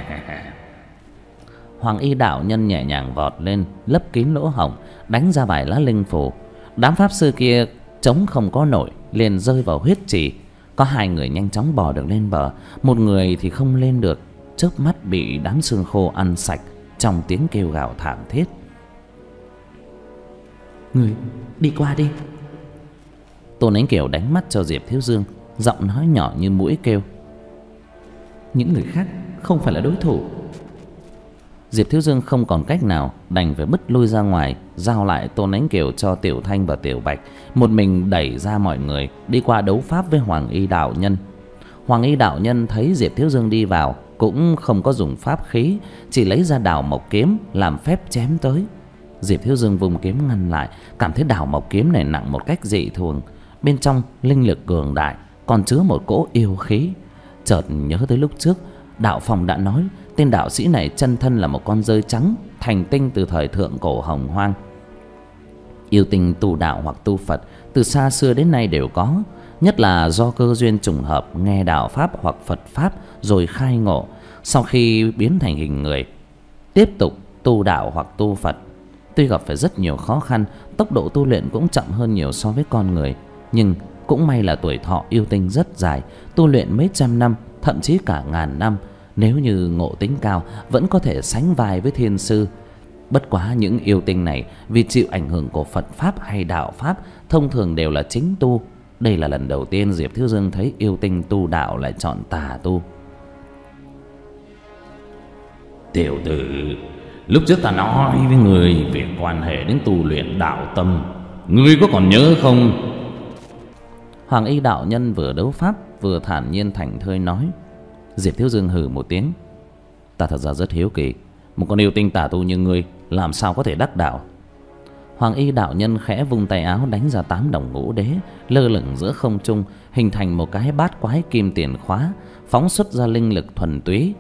Hoàng y đạo nhân nhẹ nhàng vọt lên, lấp kín lỗ hổng, đánh ra vài lá linh phù. Đám pháp sư kia chống không có nổi, liền rơi vào huyết trì. Có hai người nhanh chóng bò được lên bờ, một người thì không lên được, chớp mắt bị đám xương khô ăn sạch trong tiếng kêu gào thảm thiết. Người đi qua đi. Tôn Ánh Kiều đánh mắt cho Diệp Thiếu Dương, giọng nói nhỏ như mũi kêu: những người khác không phải là đối thủ. Diệp Thiếu Dương không còn cách nào, đành phải bứt lui ra ngoài, giao lại Tôn Ánh Kiều cho Tiểu Thanh và Tiểu Bạch, một mình đẩy ra mọi người đi qua đấu pháp với Hoàng Y đạo nhân. Hoàng Y đạo nhân thấy Diệp Thiếu Dương đi vào cũng không có dùng pháp khí, chỉ lấy ra đào mộc kiếm làm phép chém tới. Diệp Thiếu Dương vùng kiếm ngăn lại, cảm thấy đào mộc kiếm này nặng một cách dị thường, bên trong linh lực cường đại, còn chứa một cỗ yêu khí. Chợt nhớ tới lúc trước Đạo Phong đã nói tên đạo sĩ này chân thân là một con dơi trắng thành tinh từ thời thượng cổ hồng hoang. Yêu tinh tu đạo hoặc tu Phật từ xa xưa đến nay đều có, nhất là do cơ duyên trùng hợp nghe đạo pháp hoặc Phật pháp rồi khai ngộ, sau khi biến thành hình người tiếp tục tu đạo hoặc tu Phật. Tuy gặp phải rất nhiều khó khăn, tốc độ tu luyện cũng chậm hơn nhiều so với con người, nhưng cũng may là tuổi thọ yêu tinh rất dài, tu luyện mấy trăm năm, thậm chí cả ngàn năm. Nếu như ngộ tính cao, vẫn có thể sánh vai với thiên sư. Bất quá những yêu tinh này vì chịu ảnh hưởng của Phật pháp hay đạo pháp, thông thường đều là chính tu. Đây là lần đầu tiên Diệp Thiếu Dương thấy yêu tinh tu đạo lại chọn tà tu. Tiểu tử, lúc trước ta nói với người việc quan hệ đến tu luyện đạo tâm, ngươi có còn nhớ không? Hoàng Y đạo nhân vừa đấu pháp vừa thản nhiên thảnh thơi nói. Diệp Thiếu Dương hừ một tiếng: ta thật ra rất hiếu kỳ, một con yêu tinh tà tu như ngươi làm sao có thể đắc đạo? Hoàng Y đạo nhân khẽ vung tay áo đánh ra tám đồng ngũ đế lơ lửng giữa không trung, hình thành một cái bát quái kim tiền khóa, phóng xuất ra linh lực thuần túy.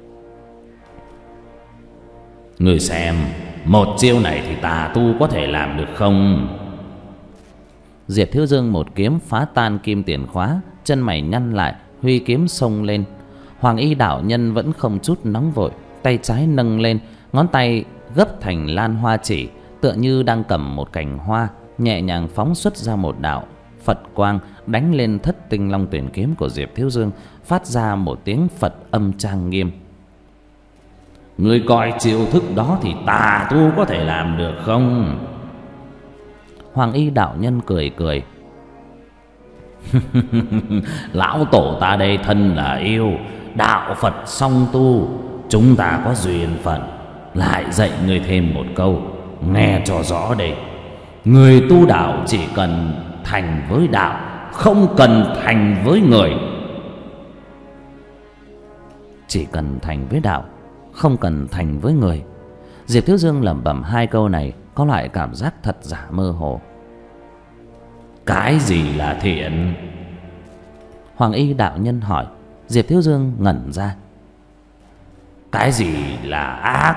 Ngươi xem, một chiêu này thì tà tu có thể làm được không? Diệp Thiếu Dương một kiếm phá tan kim tiền khóa, chân mày nhăn lại, huy kiếm xông lên. Hoàng Y đạo nhân vẫn không chút nóng vội, tay trái nâng lên, ngón tay gấp thành lan hoa chỉ, tựa như đang cầm một cành hoa, nhẹ nhàng phóng xuất ra một đạo Phật quang đánh lên thất tinh long tuyển kiếm của Diệp Thiếu Dương, phát ra một tiếng Phật âm trang nghiêm. Ngươi coi chiêu thức đó thì tà tu có thể làm được không? Hoàng Y đạo nhân cười cười: lão tổ ta đây thân là yêu, đạo Phật song tu, chúng ta có duyên phận, lại dạy ngươi thêm một câu, nghe cho rõ đây. Người tu đạo chỉ cần thành với đạo, không cần thành với người. Chỉ cần thành với đạo, không cần thành với người. Diệp Thiếu Dương lẩm bẩm hai câu này, có loại cảm giác thật giả mơ hồ. Cái gì là thiện? Hoàng Y đạo nhân hỏi. Diệp Thiếu Dương ngẩn ra. Cái gì là ác?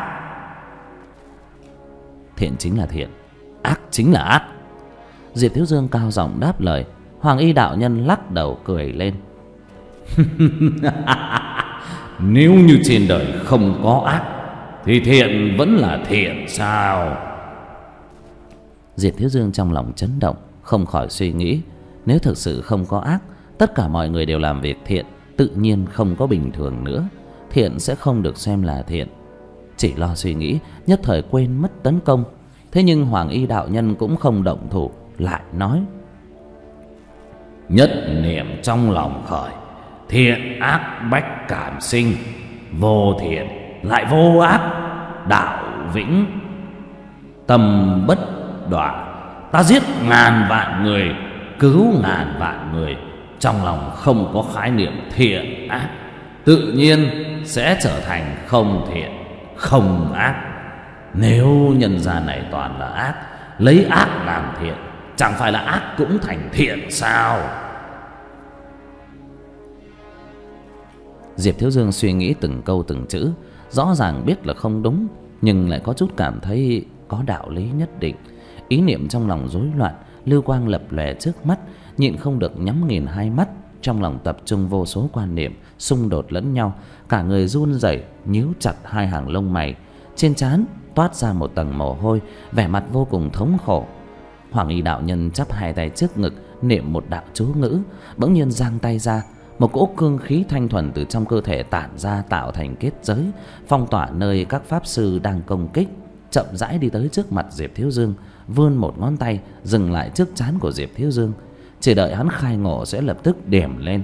Thiện chính là thiện, ác chính là ác. Diệp Thiếu Dương cao giọng đáp lời. Hoàng Y đạo nhân lắc đầu cười lên. Nếu như trên đời không có ác thì thiện vẫn là thiện sao? Diệp Thiếu Dương trong lòng chấn động, không khỏi suy nghĩ, nếu thực sự không có ác, tất cả mọi người đều làm việc thiện, tự nhiên không có bình thường nữa, thiện sẽ không được xem là thiện. Chỉ lo suy nghĩ, nhất thời quên mất tấn công. Thế nhưng Hoàng Y đạo nhân cũng không động thủ, lại nói: nhất niệm trong lòng khởi, thiện ác bách cảm sinh, vô thiện lại vô ác, đạo vĩnh, tâm bất đọa. Ta giết ngàn vạn người, cứu ngàn vạn người, trong lòng không có khái niệm thiện ác, tự nhiên sẽ trở thành không thiện không ác. Nếu nhân gian này toàn là ác, lấy ác làm thiện, chẳng phải là ác cũng thành thiện sao? Diệp Thiếu Dương suy nghĩ từng câu từng chữ, rõ ràng biết là không đúng, nhưng lại có chút cảm thấy có đạo lý nhất định. Ý niệm trong lòng rối loạn, lưu quang lập lòe trước mắt, nhịn không được nhắm nghiền hai mắt, trong lòng tập trung vô số quan niệm xung đột lẫn nhau, cả người run rẩy, nhíu chặt hai hàng lông mày, trên trán toát ra một tầng mồ hôi, vẻ mặt vô cùng thống khổ. Hoàng Y đạo nhân chắp hai tay trước ngực, niệm một đạo chú ngữ, bỗng nhiên giang tay ra, một cỗ cương khí thanh thuần từ trong cơ thể tản ra, tạo thành kết giới, phong tỏa nơi các pháp sư đang công kích. Chậm rãi đi tới trước mặt Diệp Thiếu Dương, vươn một ngón tay dừng lại trước trán của Diệp Thiếu Dương. chỉ đợi hắn khai ngộ sẽ lập tức điểm lên.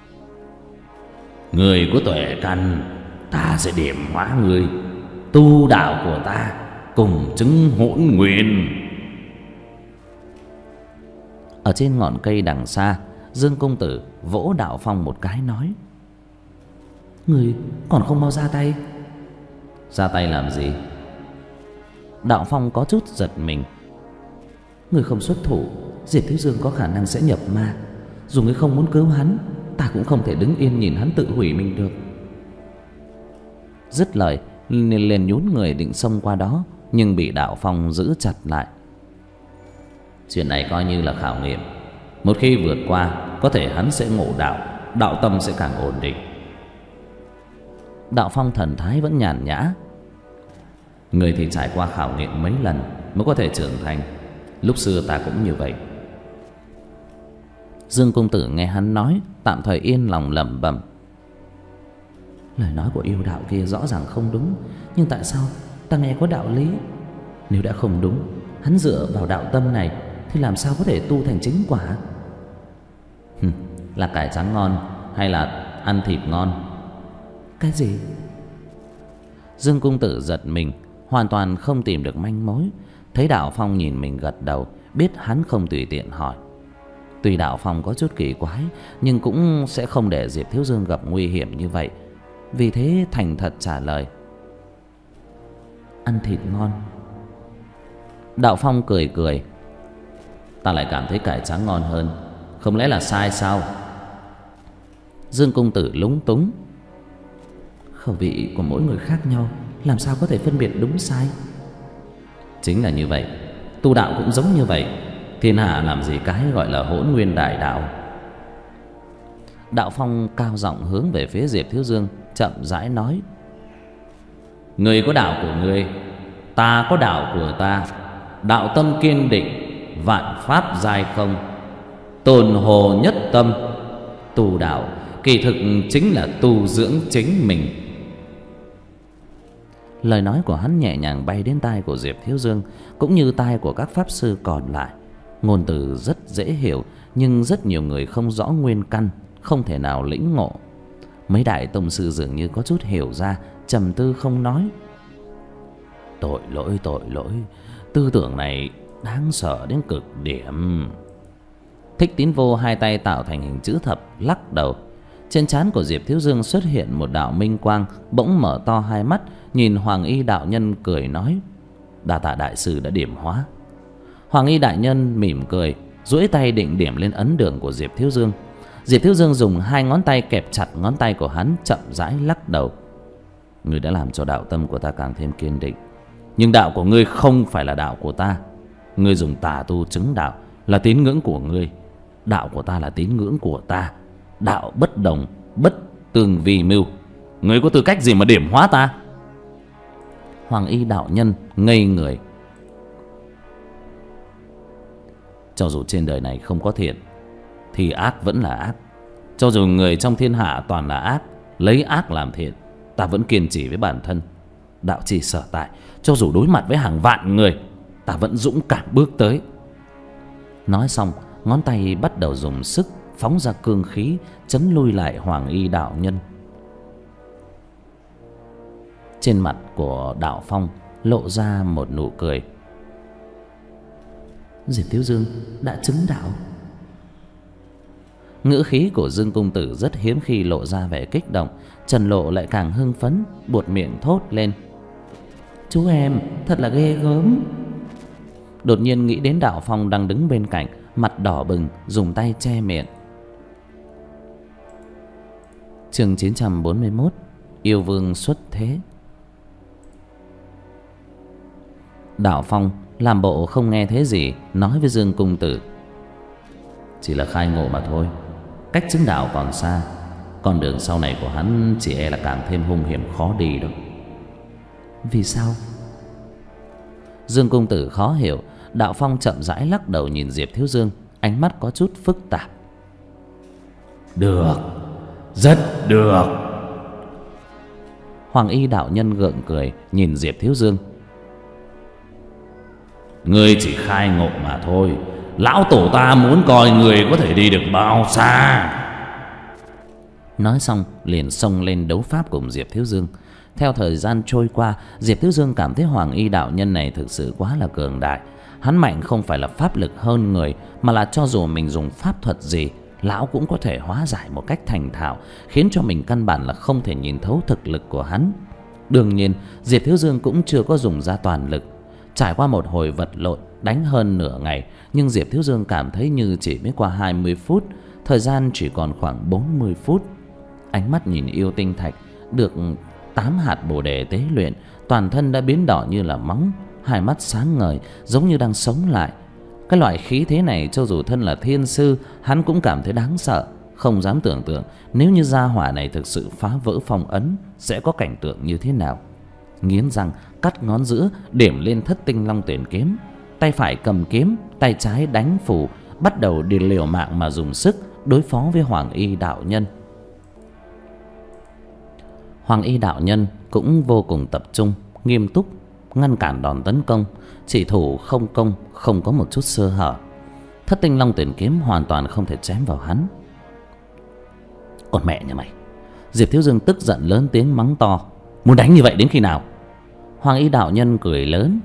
Người có tuệ căn, ta sẽ điểm hóa người. Tu đạo của ta cùng chứng hỗn nguyên. Ở trên ngọn cây đằng xa, Dương công tử vỗ Đạo Phong một cái nói: Người còn không mau ra tay. Ra tay làm gì? Đạo Phong có chút giật mình. Người không xuất thủ, Diệp Thiếu Dương có khả năng sẽ nhập ma. Dù người không muốn cứu hắn, ta cũng không thể đứng yên nhìn hắn tự hủy mình được. Dứt lời liền liền nhún người định xông qua đó, nhưng bị Đạo Phong giữ chặt lại. Chuyện này coi như là khảo nghiệm. Một khi vượt qua, có thể hắn sẽ ngộ đạo, đạo tâm sẽ càng ổn định. Đạo Phong thần thái vẫn nhàn nhã. Người thì trải qua khảo nghiệm mấy lần mới có thể trưởng thành. Lúc xưa ta cũng như vậy. Dương công tử nghe hắn nói, tạm thời yên lòng lẩm bẩm. Lời nói của yêu đạo kia rõ ràng không đúng, nhưng tại sao ta nghe có đạo lý? Nếu đã không đúng, hắn dựa vào đạo tâm này thì làm sao có thể tu thành chính quả? Hừm, là cải trắng ngon hay là ăn thịt ngon? Cái gì? Dương công tử giật mình, hoàn toàn không tìm được manh mối. Thấy Đạo Phong nhìn mình gật đầu, biết hắn không tùy tiện hỏi. Tuy Đạo Phong có chút kỳ quái, nhưng cũng sẽ không để Diệp Thiếu Dương gặp nguy hiểm như vậy. Vì thế thành thật trả lời: Ăn thịt ngon. Đạo Phong cười cười: Ta lại cảm thấy cải trắng ngon hơn, không lẽ là sai sao? Dương công tử lúng túng: Khẩu vị của mỗi người khác nhau, làm sao có thể phân biệt đúng sai? Chính là như vậy, tu đạo cũng giống như vậy. Thiên hạ làm gì cái gọi là hỗn nguyên đại đạo. Đạo Phong cao giọng hướng về phía Diệp Thiếu Dương, chậm rãi nói: Người có đạo của ngươi, ta có đạo của ta. Đạo tâm kiên định, vạn pháp giai không. Tồn hồ nhất tâm. Tu đạo kỳ thực chính là tu dưỡng chính mình. Lời nói của hắn nhẹ nhàng bay đến tai của Diệp Thiếu Dương, cũng như tai của các pháp sư còn lại. Ngôn từ rất dễ hiểu, nhưng rất nhiều người không rõ nguyên căn, không thể nào lĩnh ngộ. Mấy đại tông sư dường như có chút hiểu ra, trầm tư không nói. Tội lỗi, tội lỗi, tư tưởng này đáng sợ đến cực điểm. Thích Tín Vô hai tay tạo thành hình chữ thập, lắc đầu. Trên trán của Diệp Thiếu Dương xuất hiện một đạo minh quang, bỗng mở to hai mắt, nhìn Hoàng Y đạo nhân cười nói: Đa tạ đại sư đã điểm hóa. Hoàng Y đại nhân mỉm cười, duỗi tay định điểm lên ấn đường của Diệp Thiếu Dương. Diệp Thiếu Dương dùng hai ngón tay kẹp chặt ngón tay của hắn, chậm rãi lắc đầu: Ngươi đã làm cho đạo tâm của ta càng thêm kiên định, nhưng đạo của ngươi không phải là đạo của ta. Ngươi dùng tà tu chứng đạo là tín ngưỡng của ngươi, đạo của ta là tín ngưỡng của ta. Đạo bất đồng, bất tương vi mưu. Ngươi có tư cách gì mà điểm hóa ta? Hoàng Y đạo nhân ngây người. Cho dù trên đời này không có thiện, thì ác vẫn là ác. Cho dù người trong thiên hạ toàn là ác, lấy ác làm thiện, ta vẫn kiên trì với bản thân. Đạo chỉ sở tại, cho dù đối mặt với hàng vạn người, ta vẫn dũng cảm bước tới. Nói xong, ngón tay bắt đầu dùng sức phóng ra cương khí, chấn lui lại Hoàng Y đạo nhân. Trên mặt của Đạo Phong lộ ra một nụ cười. Diệp Thiếu Dương đã chứng đạo. Ngữ khí của Dương công tử rất hiếm khi lộ ra vẻ kích động. Trần Lộ lại càng hưng phấn, buột miệng thốt lên: Chú em thật là ghê gớm. Đột nhiên nghĩ đến Đạo Phong đang đứng bên cạnh, mặt đỏ bừng, dùng tay che miệng. Chương chín trăm bốn mươi mốt: Yêu vương xuất thế. Đạo Phong làm bộ không nghe thấy gì, nói với Dương công tử: Chỉ là khai ngộ mà thôi, cách chứng đạo còn xa. Con đường sau này của hắn chỉ e là càng thêm hung hiểm khó đi đâu. Vì sao? Dương công tử khó hiểu. Đạo Phong chậm rãi lắc đầu nhìn Diệp Thiếu Dương, ánh mắt có chút phức tạp. Được, rất được. Hoàng Y đạo nhân gượng cười nhìn Diệp Thiếu Dương: Ngươi chỉ khai ngộ mà thôi, lão tổ ta muốn coi người có thể đi được bao xa. Nói xong liền xông lên đấu pháp cùng Diệp Thiếu Dương. Theo thời gian trôi qua, Diệp Thiếu Dương cảm thấy Hoàng Y đạo nhân này thực sự quá là cường đại. Hắn mạnh không phải là pháp lực hơn người, mà là cho dù mình dùng pháp thuật gì, lão cũng có thể hóa giải một cách thành thạo, khiến cho mình căn bản là không thể nhìn thấu thực lực của hắn. Đương nhiên, Diệp Thiếu Dương cũng chưa có dùng ra toàn lực. Trải qua một hồi vật lộn đánh hơn nửa ngày, nhưng Diệp Thiếu Dương cảm thấy như chỉ mới qua hai mươi phút, thời gian chỉ còn khoảng bốn mươi phút. Ánh mắt nhìn yêu tinh thạch được tám hạt bồ đề tế luyện, toàn thân đã biến đỏ như là máu, hai mắt sáng ngời giống như đang sống lại. Cái loại khí thế này cho dù thân là thiên sư, hắn cũng cảm thấy đáng sợ, không dám tưởng tượng nếu như gia hỏa này thực sự phá vỡ phong ấn sẽ có cảnh tượng như thế nào. Nghiến răng cắt ngón giữa, điểm lên thất tinh long tuyển kiếm, tay phải cầm kiếm, tay trái đánh phù, bắt đầu đi liều mạng mà dùng sức đối phó với Hoàng Y đạo nhân. Hoàng Y đạo nhân cũng vô cùng tập trung, nghiêm túc ngăn cản đòn tấn công, chỉ thủ không công, không có một chút sơ hở. Thất tinh long tuyển kiếm hoàn toàn không thể chém vào hắn. Còn mẹ nhà mày! Diệp Thiếu Dương tức giận lớn tiếng mắng to. Muốn đánh như vậy đến khi nào? Hoàng Y đạo nhân cười lớn.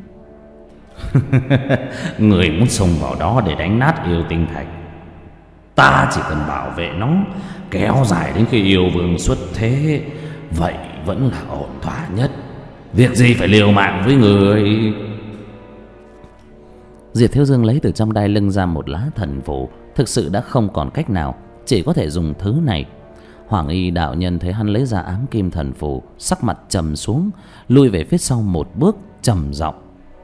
Người muốn xông vào đó để đánh nát yêu tinh thạch, ta chỉ cần bảo vệ nó kéo dài đến khi yêu vương xuất thế, vậy vẫn là ổn thỏa nhất. Việc gì phải liều mạng với người. Diệp Thiếu Dương lấy từ trong đai lưng ra một lá thần phù, thực sự đã không còn cách nào, chỉ có thể dùng thứ này. Hoàng Y đạo nhân thấy hắn lấy ra ám kim thần phù, sắc mặt trầm xuống, lui về phía sau một bước, trầm giọng.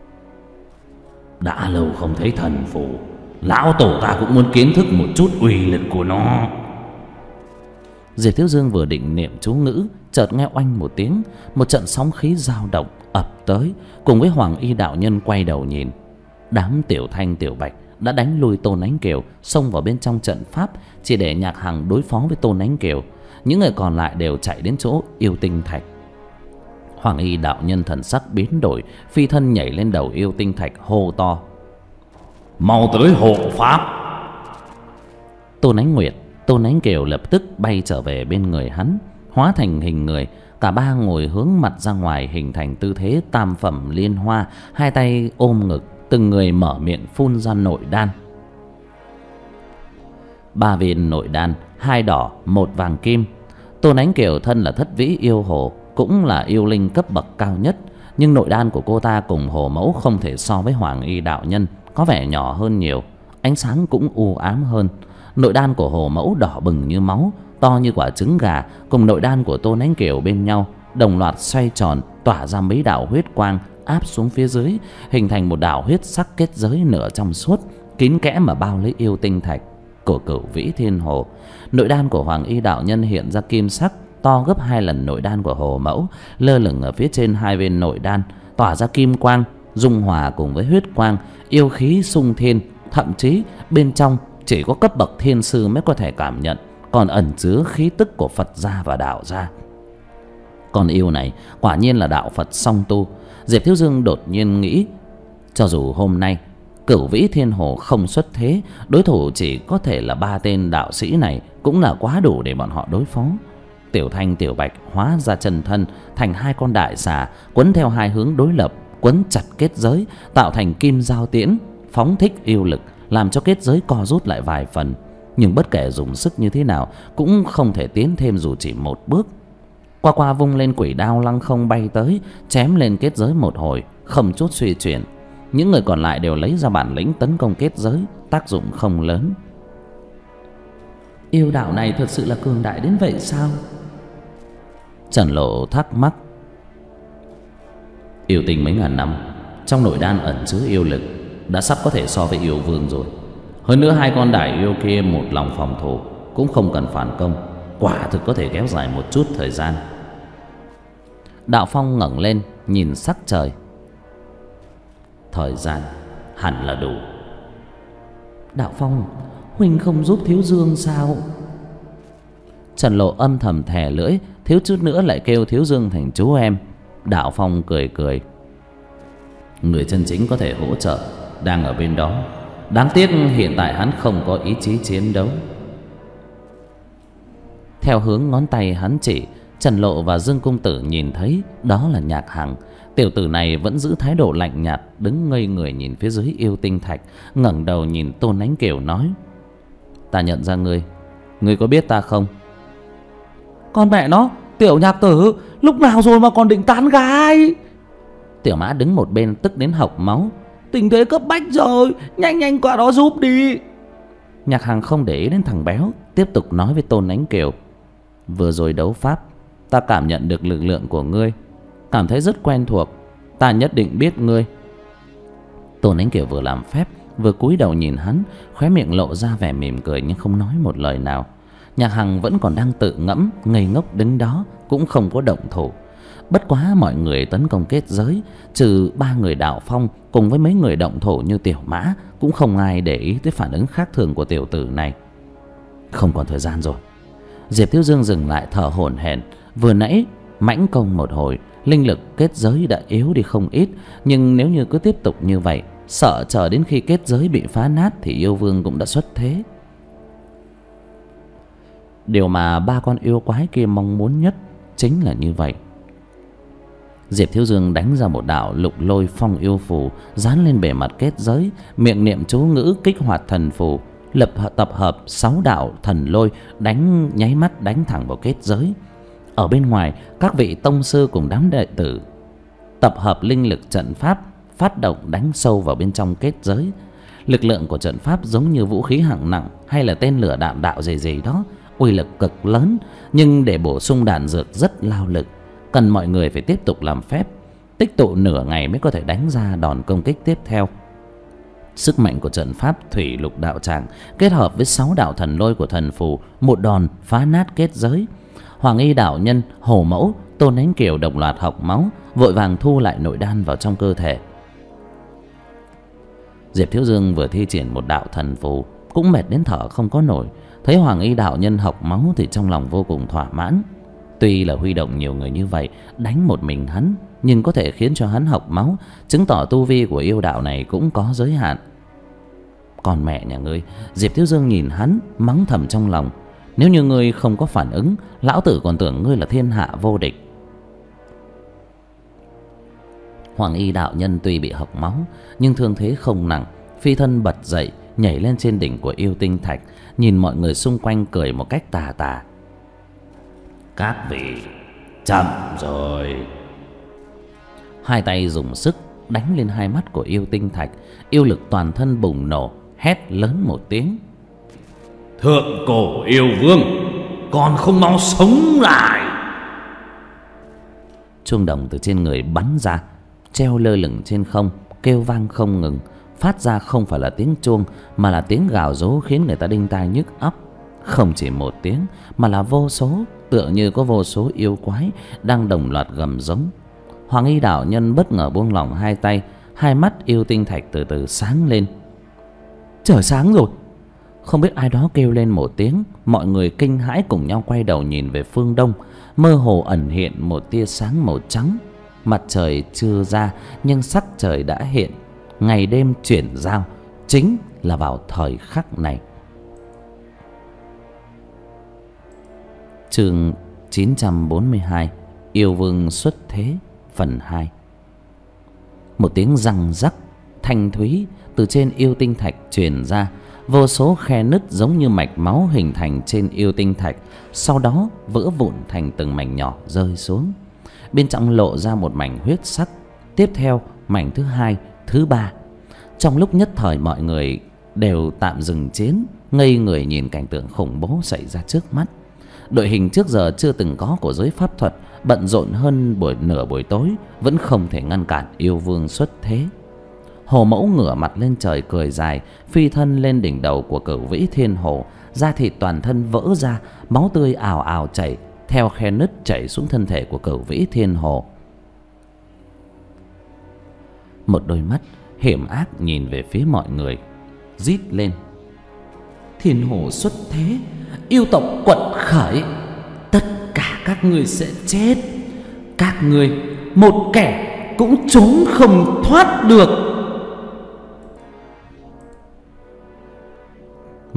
Đã lâu không thấy thần phù, lão tổ ta cũng muốn kiến thức một chút uy lực của nó. Diệp Thiếu Dương vừa định niệm chú ngữ, chợt nghe oanh một tiếng, một trận sóng khí dao động ập tới, cùng với Hoàng Y đạo nhân quay đầu nhìn. Đám Tiểu Thanh Tiểu Bạch đã đánh lui Tôn Ánh Kiều, xông vào bên trong trận pháp, chỉ để Nhạc Hằng đối phó với Tôn Ánh Kiều. Những người còn lại đều chạy đến chỗ yêu tinh thạch. Hoàng Y đạo nhân thần sắc biến đổi, phi thân nhảy lên đầu yêu tinh thạch, hô to. Mau tới hộ pháp! Tôn Ánh Nguyệt, Tôn Ánh Kiều lập tức bay trở về bên người hắn, hóa thành hình người. Cả ba ngồi hướng mặt ra ngoài, hình thành tư thế tam phẩm liên hoa, hai tay ôm ngực, từng người mở miệng phun ra nội đan. Ba viên nội đan, hai đỏ một vàng kim. Tôn Ánh Kiều thân là thất vĩ yêu hồ, cũng là yêu linh cấp bậc cao nhất, nhưng nội đan của cô ta cùng hồ mẫu không thể so với Hoàng Y đạo nhân, có vẻ nhỏ hơn nhiều, ánh sáng cũng u ám hơn. Nội đan của hồ mẫu đỏ bừng như máu, to như quả trứng gà, cùng nội đan của Tôn Ánh Kiều bên nhau đồng loạt xoay tròn, tỏa ra mấy đạo huyết quang áp xuống phía dưới, hình thành một đạo huyết sắc kết giới nửa trong suốt, kín kẽ mà bao lấy yêu tinh thạch của Cửu Vĩ Thiên Hồ. Nội đan của Hoàng Y đạo nhân hiện ra kim sắc, to gấp hai lần nội đan của hồ mẫu, lơ lửng ở phía trên hai bên nội đan, tỏa ra kim quang dung hòa cùng với huyết quang, yêu khí sung thiên, thậm chí bên trong chỉ có cấp bậc thiên sư mới có thể cảm nhận, còn ẩn chứa khí tức của Phật gia và đạo gia. Con yêu này quả nhiên là đạo Phật song tu. Diệp Thiếu Dương đột nhiên nghĩ, cho dù hôm nay Cửu Vĩ Thiên Hồ không xuất thế, đối thủ chỉ có thể là ba tên đạo sĩ này cũng là quá đủ để bọn họ đối phó. Tiểu Thanh Tiểu Bạch hóa ra chân thân thành hai con đại xà, quấn theo hai hướng đối lập, quấn chặt kết giới, tạo thành kim giao tiễn, phóng thích yêu lực, làm cho kết giới co rút lại vài phần. Nhưng bất kể dùng sức như thế nào cũng không thể tiến thêm dù chỉ một bước. Qua qua vung lên quỷ đao lăng không bay tới, chém lên kết giới một hồi, không chút suy chuyển. Những người còn lại đều lấy ra bản lĩnh tấn công kết giới, tác dụng không lớn. Yêu đạo này thật sự là cường đại đến vậy sao? Trần Lộ thắc mắc. Yêu tinh mấy ngàn năm, trong nội đan ẩn chứa yêu lực, đã sắp có thể so với yêu vương rồi. Hơn nữa hai con đại yêu kia một lòng phòng thủ, cũng không cần phản công, quả thực có thể kéo dài một chút thời gian. Đạo Phong ngẩng lên nhìn sắc trời. Thời gian hẳn là đủ. Đạo Phong, huynh không giúp Thiếu Dương sao? Trần Lộ âm thầm thè lưỡi, thiếu chút nữa lại kêu Thiếu Dương thành chú em. Đạo Phong cười cười. Người chân chính có thể hỗ trợ đang ở bên đó. Đáng tiếc hiện tại hắn không có ý chí chiến đấu. Theo hướng ngón tay hắn chỉ, Trần Lộ và Dương Cung Tử nhìn thấy đó là Nhạc Hằng. Tiểu tử này vẫn giữ thái độ lạnh nhạt, đứng ngây người nhìn phía dưới yêu tinh thạch, ngẩng đầu nhìn Tôn Ánh Kiều nói: "Ta nhận ra ngươi, ngươi có biết ta không?" "Con mẹ nó, Tiểu Nhạc Tử, lúc nào rồi mà còn định tán gái?" Tiểu Mã đứng một bên tức đến hộc máu: "Tình thế cấp bách rồi, nhanh nhanh qua đó giúp đi." Nhạc Hằng không để ý đến thằng béo, tiếp tục nói với Tôn Ánh Kiều: "Vừa rồi đấu pháp, ta cảm nhận được lực lượng của ngươi, cảm thấy rất quen thuộc, ta nhất định biết ngươi." Tôn Ánh Kiều vừa làm phép vừa cúi đầu nhìn hắn, khóe miệng lộ ra vẻ mỉm cười nhưng không nói một lời nào. Nhạc Hằng vẫn còn đang tự ngẫm, ngây ngốc đứng đó cũng không có động thủ. Bất quá mọi người tấn công kết giới, trừ ba người Đạo Phong cùng với mấy người động thủ như Tiểu Mã, cũng không ai để ý tới phản ứng khác thường của tiểu tử này. Không còn thời gian rồi. Diệp Thiếu Dương dừng lại thở hổn hển. Vừa nãy mãnh công một hồi, linh lực kết giới đã yếu đi không ít, nhưng nếu như cứ tiếp tục như vậy, sợ chờ đến khi kết giới bị phá nát thì yêu vương cũng đã xuất thế. Điều mà ba con yêu quái kia mong muốn nhất chính là như vậy. Diệp Thiếu Dương đánh ra một đạo lục lôi phong yêu phù dán lên bề mặt kết giới, miệng niệm chú ngữ kích hoạt thần phù, lập tập hợp sáu đạo thần lôi đánh nháy mắt đánh thẳng vào kết giới. Ở bên ngoài, các vị tông sư cùng đám đệ tử tập hợp linh lực trận pháp, phát động đánh sâu vào bên trong kết giới. Lực lượng của trận pháp giống như vũ khí hạng nặng hay là tên lửa đạn đạo gì gì đó, uy lực cực lớn, nhưng để bổ sung đạn dược rất lao lực, cần mọi người phải tiếp tục làm phép, tích tụ nửa ngày mới có thể đánh ra đòn công kích tiếp theo. Sức mạnh của trận pháp thủy lục đạo tràng kết hợp với sáu đạo thần lôi của thần phù, một đòn phá nát kết giới. Hoàng Y đạo nhân, Hồ Mẫu, Tôn Ánh Kiều đồng loạt hộc máu, vội vàng thu lại nội đan vào trong cơ thể. Diệp Thiếu Dương vừa thi triển một đạo thần phù cũng mệt đến thở không có nổi. Thấy Hoàng Y đạo nhân hộc máu thì trong lòng vô cùng thỏa mãn. Tuy là huy động nhiều người như vậy đánh một mình hắn, nhưng có thể khiến cho hắn hộc máu, chứng tỏ tu vi của yêu đạo này cũng có giới hạn. Còn mẹ nhà ngươi, Diệp Thiếu Dương nhìn hắn mắng thầm trong lòng: nếu như ngươi không có phản ứng, lão tử còn tưởng ngươi là thiên hạ vô địch. Hoàng Y đạo nhân tuy bị hộc máu nhưng thương thế không nặng, phi thân bật dậy, nhảy lên trên đỉnh của yêu tinh thạch, nhìn mọi người xung quanh cười một cách tà tà: các vị, chậm rồi. Hai tay dùng sức đánh lên hai mắt của yêu tinh thạch, yêu lực toàn thân bùng nổ, hét lớn một tiếng: thượng cổ yêu vương, còn không mau sống lại! Chuông đồng từ trên người bắn ra, treo lơ lửng trên không, kêu vang không ngừng, phát ra không phải là tiếng chuông mà là tiếng gào rú khiến người ta đinh tai nhức óc. Không chỉ một tiếng mà là vô số, tựa như có vô số yêu quái đang đồng loạt gầm giống. Hoàng Y đạo nhân bất ngờ buông lỏng hai tay, hai mắt yêu tinh thạch từ từ sáng lên. Trời sáng rồi! Không biết ai đó kêu lên một tiếng, mọi người kinh hãi cùng nhau quay đầu nhìn về phương đông. Mơ hồ ẩn hiện một tia sáng màu trắng. Mặt trời chưa ra nhưng sắc trời đã hiện, ngày đêm chuyển giao, chính là vào thời khắc này. Chương chín trăm bốn mươi hai, Yêu Vương xuất thế, phần hai. Một tiếng răng rắc thanh thúy từ trên yêu tinh thạch truyền ra, vô số khe nứt giống như mạch máu hình thành trên yêu tinh thạch, sau đó vỡ vụn thành từng mảnh nhỏ rơi xuống. Bên trong lộ ra một mảnh huyết sắc, tiếp theo mảnh thứ hai, thứ ba. Trong lúc nhất thời mọi người đều tạm dừng chiến, ngây người nhìn cảnh tượng khủng bố xảy ra trước mắt. Đội hình trước giờ chưa từng có của giới pháp thuật bận rộn hơn buổi nửa buổi tối vẫn không thể ngăn cản yêu vương xuất thế. Hồ Mẫu ngửa mặt lên trời cười dài, phi thân lên đỉnh đầu của Cửu Vĩ Thiên Hồ, da thịt toàn thân vỡ ra, máu tươi ào ào chảy theo khe nứt chảy xuống thân thể của Cửu Vĩ Thiên Hồ. Một đôi mắt hiểm ác nhìn về phía mọi người, rít lên: Thiên Hồ xuất thế, yêu tộc quật khởi, tất cả các ngươi sẽ chết, các ngươi một kẻ cũng trốn không thoát được.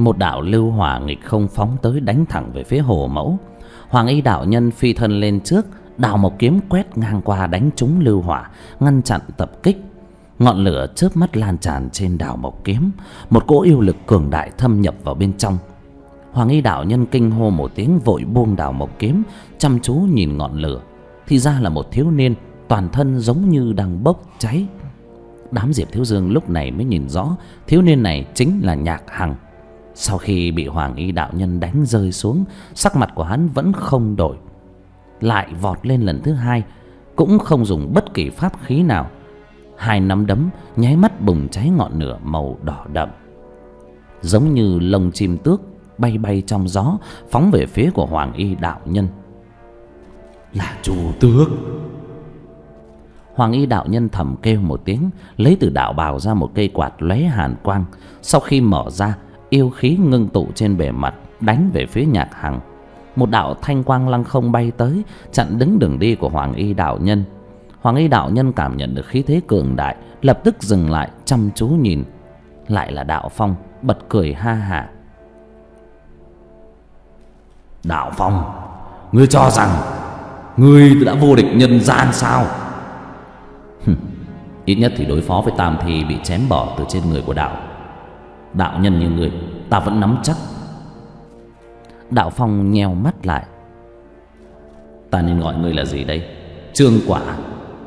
một đạo lưu hỏa nghịch không phóng tới đánh thẳng về phía Hồ Mẫu. Hoàng Y đạo nhân phi thân lên trước, đào một kiếm quét ngang qua đánh trúng lưu hỏa, ngăn chặn tập kích. Ngọn lửa chớp mắt lan tràn trên đào mộc kiếm, một cỗ yêu lực cường đại thâm nhập vào bên trong. Hoàng Y đạo nhân kinh hô một tiếng, vội buông đào mộc kiếm, chăm chú nhìn ngọn lửa. Thì ra là một thiếu niên, toàn thân giống như đang bốc cháy. Đám Diệp Thiếu Dương lúc này mới nhìn rõ thiếu niên này chính là Nhạc Hằng. Sau khi bị Hoàng Y đạo nhân đánh rơi xuống, sắc mặt của hắn vẫn không đổi, lại vọt lên lần thứ hai, cũng không dùng bất kỳ pháp khí nào. Hai nắm đấm nháy mắt bùng cháy ngọn lửa màu đỏ đậm, giống như lông chim tước bay bay trong gió, phóng về phía của Hoàng Y đạo nhân. Là Chu Tước. Hoàng Y đạo nhân thầm kêu một tiếng, lấy từ đạo bào ra một cây quạt lóe hàn quang. Sau khi mở ra, yêu khí ngưng tụ trên bề mặt, đánh về phía Nhạc Hằng. Một đạo thanh quang lăng không bay tới, chặn đứng đường đi của Hoàng Y đạo nhân. Hoàng Y đạo nhân cảm nhận được khí thế cường đại, lập tức dừng lại chăm chú nhìn. Lại là Đạo Phong, bật cười ha hả. Đạo Phong, ngươi cho rằng ngươi đã vô địch nhân gian sao? Ít nhất thì đối phó với Tam Thi bị chém bỏ từ trên người của đạo đạo nhân như ngươi, ta vẫn nắm chắc. Đạo Phong nheo mắt lại. Ta nên gọi ngươi là gì đây? Trương Quả.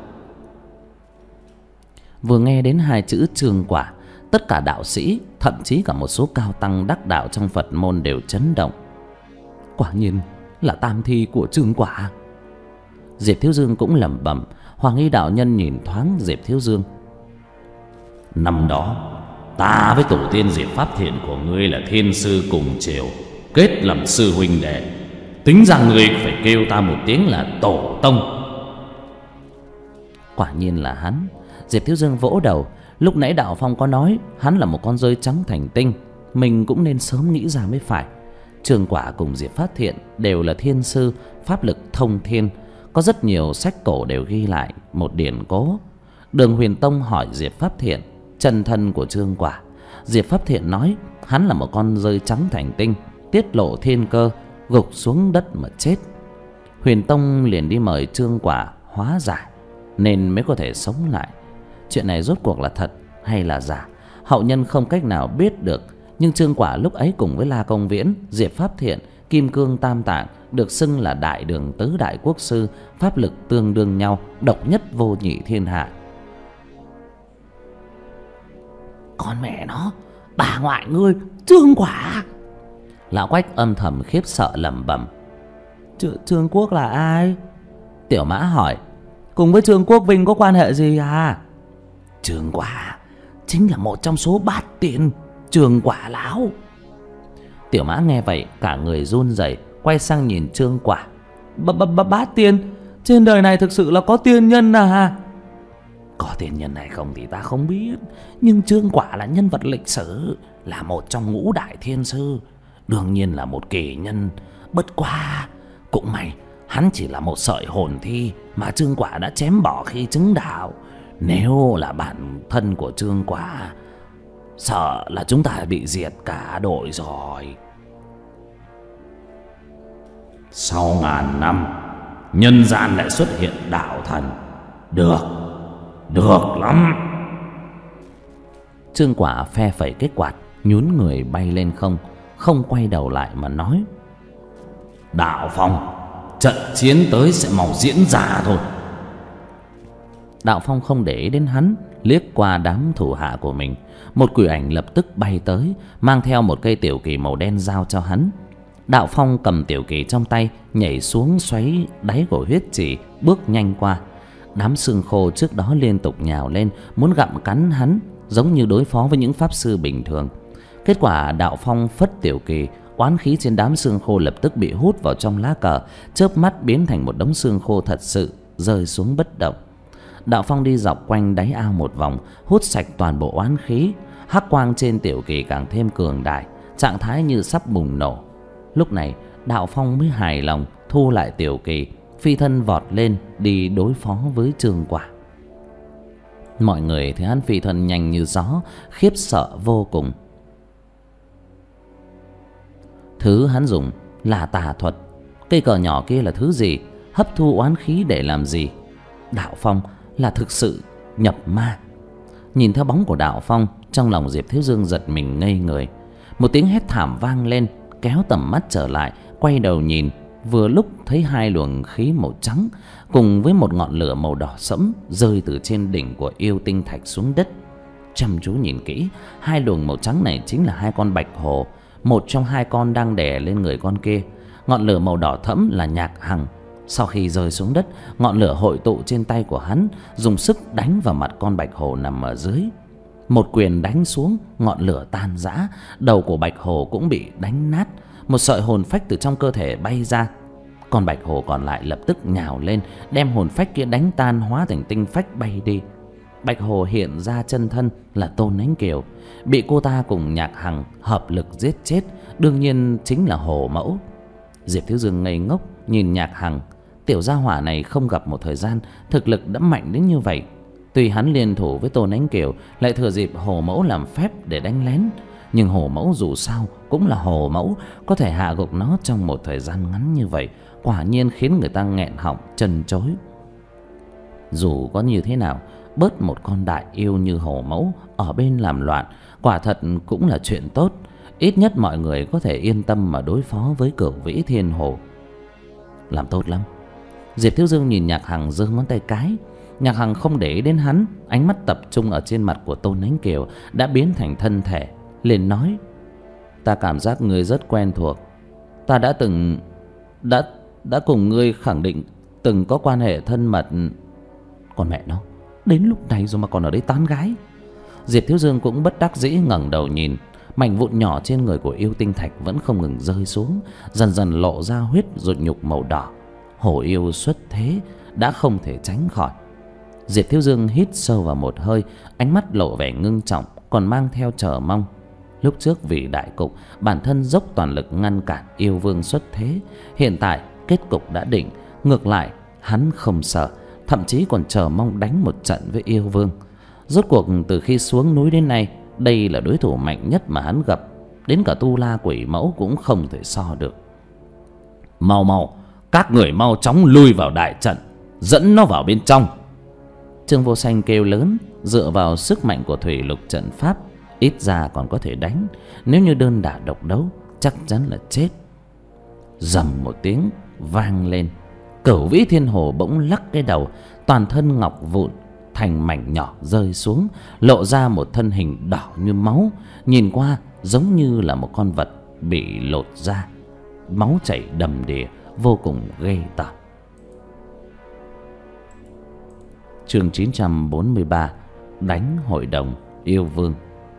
Vừa nghe đến hai chữ Trương Quả, tất cả đạo sĩ, thậm chí cả một số cao tăng đắc đạo trong Phật môn đều chấn động. Quả nhiên là Tam Thi của Trương Quả. Diệp Thiếu Dương cũng lẩm bẩm. Hoàng Y đạo nhân nhìn thoáng Diệp Thiếu Dương. Năm đó ta với tổ tiên Diệp Pháp Thiện của ngươi là thiên sư cùng triều, kết làm sư huynh đệ. Tính ra ngươi phải kêu ta một tiếng là tổ tông. Quả nhiên là hắn. Diệp Thiếu Dương vỗ đầu. Lúc nãy Đạo Phong có nói hắn là một con rơi trắng thành tinh, mình cũng nên sớm nghĩ ra mới phải. Trương Quả cùng Diệp Pháp Thiện đều là thiên sư, pháp lực thông thiên. Có rất nhiều sách cổ đều ghi lại một điển cố. Đường Huyền Tông hỏi Diệp Pháp Thiện chân thân của Trương Quả. Diệp Pháp Thiện nói hắn là một con rơi trắng thành tinh, tiết lộ thiên cơ, gục xuống đất mà chết. Huyền Tông liền đi mời Trương Quả hóa giải, nên mới có thể sống lại. Chuyện này rốt cuộc là thật hay là giả, hậu nhân không cách nào biết được. Nhưng Trương Quả lúc ấy cùng với La Công Viễn, Diệp Pháp Thiện, Kim Cương Tam Tạng được xưng là đại đường tứ đại quốc sư, pháp lực tương đương nhau, độc nhất vô nhị thiên hạ. Con mẹ nó, bà ngoại ngươi, Trương Quả. Lão Quách âm thầm khiếp sợ lẩm bẩm. Trương Quốc là ai? Tiểu Mã hỏi. Cùng với Trương Quốc Vinh có quan hệ gì à? Trương Quả chính là một trong số bát tiên Trương Quả lão. Tiểu Mã nghe vậy cả người run rẩy, quay sang nhìn Trương Quả. B -b -b Bát tiên? Trên đời này thực sự là có tiên nhân à? Có tiên nhân hay không thì ta không biết, nhưng Trương Quả là nhân vật lịch sử, là một trong ngũ đại thiên sư, đương nhiên là một kỳ nhân. Bất quá cũng may hắn chỉ là một sợi hồn thi mà Trương Quả đã chém bỏ khi chứng đạo. Nếu là bản thân của Trương Quả, sợ là chúng ta bị diệt cả đội rồi. Sau ngàn năm, nhân gian lại xuất hiện đạo thần. Được, được lắm. Trương Quả phe phẩy cái quạt, nhún người bay lên không, không quay đầu lại mà nói. Đạo Phong, trận chiến tới sẽ mau diễn ra thôi. Đạo Phong không để ý đến hắn, liếc qua đám thủ hạ của mình. Một quỷ ảnh lập tức bay tới, mang theo một cây tiểu kỳ màu đen giao cho hắn. Đạo Phong cầm tiểu kỳ trong tay, nhảy xuống xoáy đáy của huyết chỉ, bước nhanh qua. Đám xương khô trước đó liên tục nhào lên, muốn gặm cắn hắn, giống như đối phó với những pháp sư bình thường. Kết quả Đạo Phong phất tiểu kỳ, oán khí trên đám xương khô lập tức bị hút vào trong lá cờ, chớp mắt biến thành một đống xương khô thật sự, rơi xuống bất động. Đạo Phong đi dọc quanh đáy ao một vòng, hút sạch toàn bộ oán khí. Hắc quang trên tiểu kỳ càng thêm cường đại, trạng thái như sắp bùng nổ. Lúc này Đạo Phong mới hài lòng thu lại tiểu kỳ, phi thân vọt lên đi đối phó với Trương Quả. Mọi người thấy hắn phi thân nhanh như gió, khiếp sợ vô cùng. Thứ hắn dùng là tà thuật. Cây cờ nhỏ kia là thứ gì? Hấp thu oán khí để làm gì? Đạo Phong là thực sự nhập ma. Nhìn theo bóng của Đạo Phong, trong lòng Diệp Thiếu Dương giật mình ngây người. Một tiếng hét thảm vang lên, kéo tầm mắt trở lại, quay đầu nhìn, vừa lúc thấy hai luồng khí màu trắng cùng với một ngọn lửa màu đỏ sẫm rơi từ trên đỉnh của yêu tinh thạch xuống đất. Chăm chú nhìn kỹ, hai luồng màu trắng này chính là hai con bạch hổ. Một trong hai con đang đè lên người con kia. Ngọn lửa màu đỏ thẫm là Nhạc Hằng. Sau khi rơi xuống đất, ngọn lửa hội tụ trên tay của hắn, dùng sức đánh vào mặt con bạch hổ nằm ở dưới. Một quyền đánh xuống, ngọn lửa tan rã, đầu của bạch hổ cũng bị đánh nát. Một sợi hồn phách từ trong cơ thể bay ra. Con bạch hổ còn lại lập tức nhào lên, đem hồn phách kia đánh tan, hóa thành tinh phách bay đi. Bạch hổ hiện ra chân thân là Tôn Ánh Kiều, bị cô ta cùng Nhạc Hằng hợp lực giết chết, đương nhiên chính là Hổ Mẫu. Diệp Thiếu Dương ngây ngốc nhìn Nhạc Hằng. Tiểu gia hỏa này không gặp một thời gian, thực lực đã mạnh đến như vậy. Tuy hắn liên thủ với Tôn Ánh Kiều, lại thừa dịp Hổ Mẫu làm phép để đánh lén, nhưng Hổ Mẫu dù sao cũng là Hổ Mẫu, có thể hạ gục nó trong một thời gian ngắn như vậy, quả nhiên khiến người ta nghẹn họng chân chối. Dù có như thế nào, bớt một con đại yêu như Hổ Mẫu ở bên làm loạn, quả thật cũng là chuyện tốt. Ít nhất mọi người có thể yên tâm mà đối phó với Cửu Vĩ Thiên Hồ. Làm tốt lắm. Diệp Thiếu Dương nhìn Nhạc Hằng giơ ngón tay cái. Nhạc Hằng không để ý đến hắn, ánh mắt tập trung ở trên mặt của Tôn Ánh Kiều đã biến thành thân thể, liền nói: Ta cảm giác ngươi rất quen thuộc. Ta đã từng đã đã cùng ngươi khẳng định từng có quan hệ thân mật. Còn mẹ nó, đến lúc này rồi mà còn ở đây tán gái. Diệp Thiếu Dương cũng bất đắc dĩ ngẩng đầu nhìn. Mảnh vụn nhỏ trên người của yêu tinh thạch vẫn không ngừng rơi xuống, dần dần lộ ra huyết ruột nhục màu đỏ. Hổ yêu xuất thế đã không thể tránh khỏi. Diệp Thiếu Dương hít sâu vào một hơi, ánh mắt lộ vẻ ngưng trọng, còn mang theo chờ mong. Lúc trước vì đại cục, bản thân dốc toàn lực ngăn cản yêu vương xuất thế. Hiện tại kết cục đã định, ngược lại hắn không sợ, thậm chí còn chờ mong đánh một trận với yêu vương. Rốt cuộc từ khi xuống núi đến nay, đây là đối thủ mạnh nhất mà hắn gặp, đến cả Tu La Quỷ Mẫu cũng không thể so được. Mau mau, các người mau chóng lui vào đại trận, dẫn nó vào bên trong. Trương Vô Sanh kêu lớn. Dựa vào sức mạnh của thủy lục trận pháp, ít ra còn có thể đánh, nếu như đơn đả độc đấu chắc chắn là chết. Rầm một tiếng vang lên, Cửu Vĩ Thiên Hồ bỗng lắc cái đầu, toàn thân ngọc vụn thành mảnh nhỏ rơi xuống, lộ ra một thân hình đỏ như máu, nhìn qua giống như là một con vật bị lột da, máu chảy đầm đìa, vô cùng ghê tởm. Chương chín trăm bốn mươi ba, đánh hội đồng yêu vương.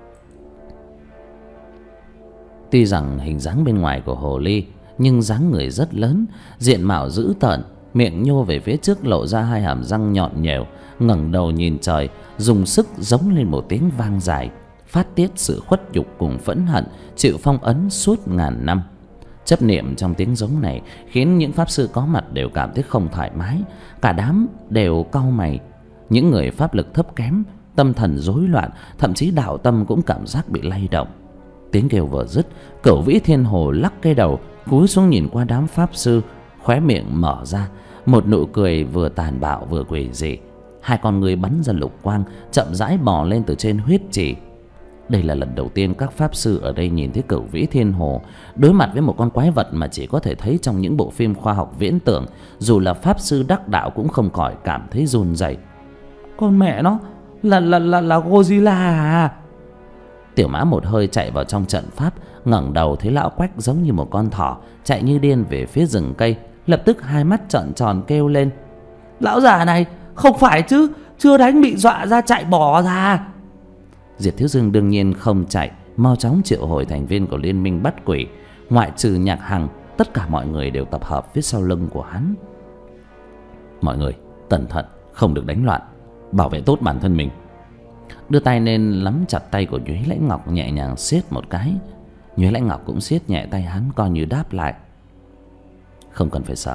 Tuy rằng hình dáng bên ngoài của hồ ly, nhưng dáng người rất lớn, diện mạo dữ tợn, miệng nhô về phía trước lộ ra hai hàm răng nhọn nhèo, ngẩng đầu nhìn trời, dùng sức giống lên một tiếng vang dài, phát tiết sự khuất nhục cùng phẫn hận chịu phong ấn suốt ngàn năm. Chấp niệm trong tiếng giống này khiến những pháp sư có mặt đều cảm thấy không thoải mái, cả đám đều cau mày. Những người pháp lực thấp kém, tâm thần rối loạn, thậm chí đạo tâm cũng cảm giác bị lay động. Tiếng kêu vừa dứt, Cửu Vĩ Thiên Hồ lắc cái đầu, cúi xuống nhìn qua đám pháp sư, khóe miệng mở ra một nụ cười vừa tàn bạo vừa quỷ dị. Hai con người bắn ra lục quang, chậm rãi bò lên từ trên huyết trì. Đây là lần đầu tiên các pháp sư ở đây nhìn thấy Cửu Vĩ Thiên Hồ đối mặt với một con quái vật mà chỉ có thể thấy trong những bộ phim khoa học viễn tưởng. Dù là pháp sư đắc đạo cũng không khỏi cảm thấy run rẩy. Con mẹ nó, là là là là Godzilla à? Tiểu Mã một hơi chạy vào trong trận pháp, ngẩng đầu thấy lão Quách giống như một con thỏ chạy như điên về phía rừng cây, lập tức hai mắt trợn tròn kêu lên: Lão già này, không phải chứ, chưa đánh bị dọa ra chạy bỏ ra. Diệp Thiếu Dương đương nhiên không chạy, mau chóng triệu hồi thành viên của liên minh bắt quỷ. Ngoại trừ Nhạc Hằng, tất cả mọi người đều tập hợp phía sau lưng của hắn. Mọi người cẩn thận, không được đánh loạn, bảo vệ tốt bản thân mình. Đưa tay lên nắm chặt tay của Nhuế Lãnh Ngọc, nhẹ nhàng siết một cái. Nhuế Lãnh Ngọc cũng siết nhẹ tay hắn, coi như đáp lại: Không cần phải sợ.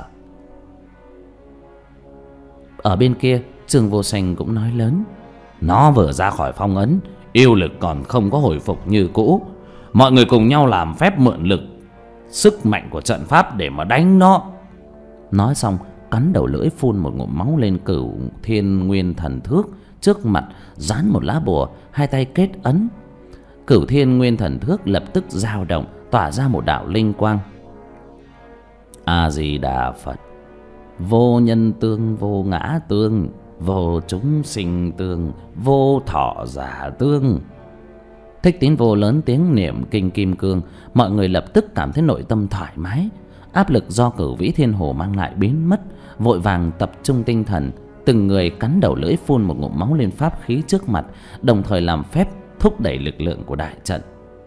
Ở bên kia, Trương Vô Sanh cũng nói lớn: Nó vừa ra khỏi phong ấn, yêu lực còn không có hồi phục như cũ. Mọi người cùng nhau làm phép mượn lực, sức mạnh của trận pháp để mà đánh nó. Nói xong cắn đầu lưỡi phun một ngụm máu lên Cửu Thiên Nguyên Thần Thước, trước mặt dán một lá bùa, hai tay kết ấn. Cửu Thiên Nguyên Thần Thước lập tức dao động, tỏa ra một đạo linh quang. A Di Đà Phật. Vô nhân tương, vô ngã tương, vô chúng sinh tương, vô thọ giả tương. Thích Tín Vô lớn tiếng niệm kinh kim cương, mọi người lập tức cảm thấy nội tâm thoải mái. Áp lực do Cửu Vĩ Thiên Hồ mang lại biến mất, vội vàng tập trung tinh thần, từng người cắn đầu lưỡi phun một ngụm máu lên pháp khí trước mặt, đồng thời làm phép thúc đẩy lực lượng của đại trận.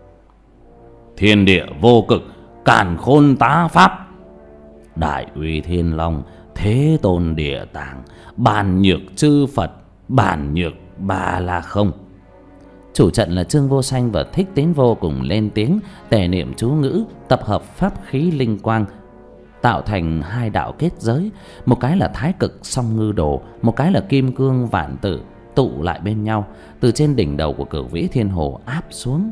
Thiên địa vô cực, càn khôn tá pháp. Đại uy Thiên Long, thế tôn địa tạng, bàn nhược chư Phật, bàn nhược ba la không. Chủ trận là Trương Vô Sanh và Thích Tín Vô cùng lên tiếng tề niệm chú ngữ, tập hợp pháp khí linh quang, tạo thành hai đạo kết giới. Một cái là Thái Cực Song Ngư Đồ, một cái là Kim Cương Vạn Tự, tụ lại bên nhau, từ trên đỉnh đầu của Cửu Vĩ Thiên Hồ áp xuống.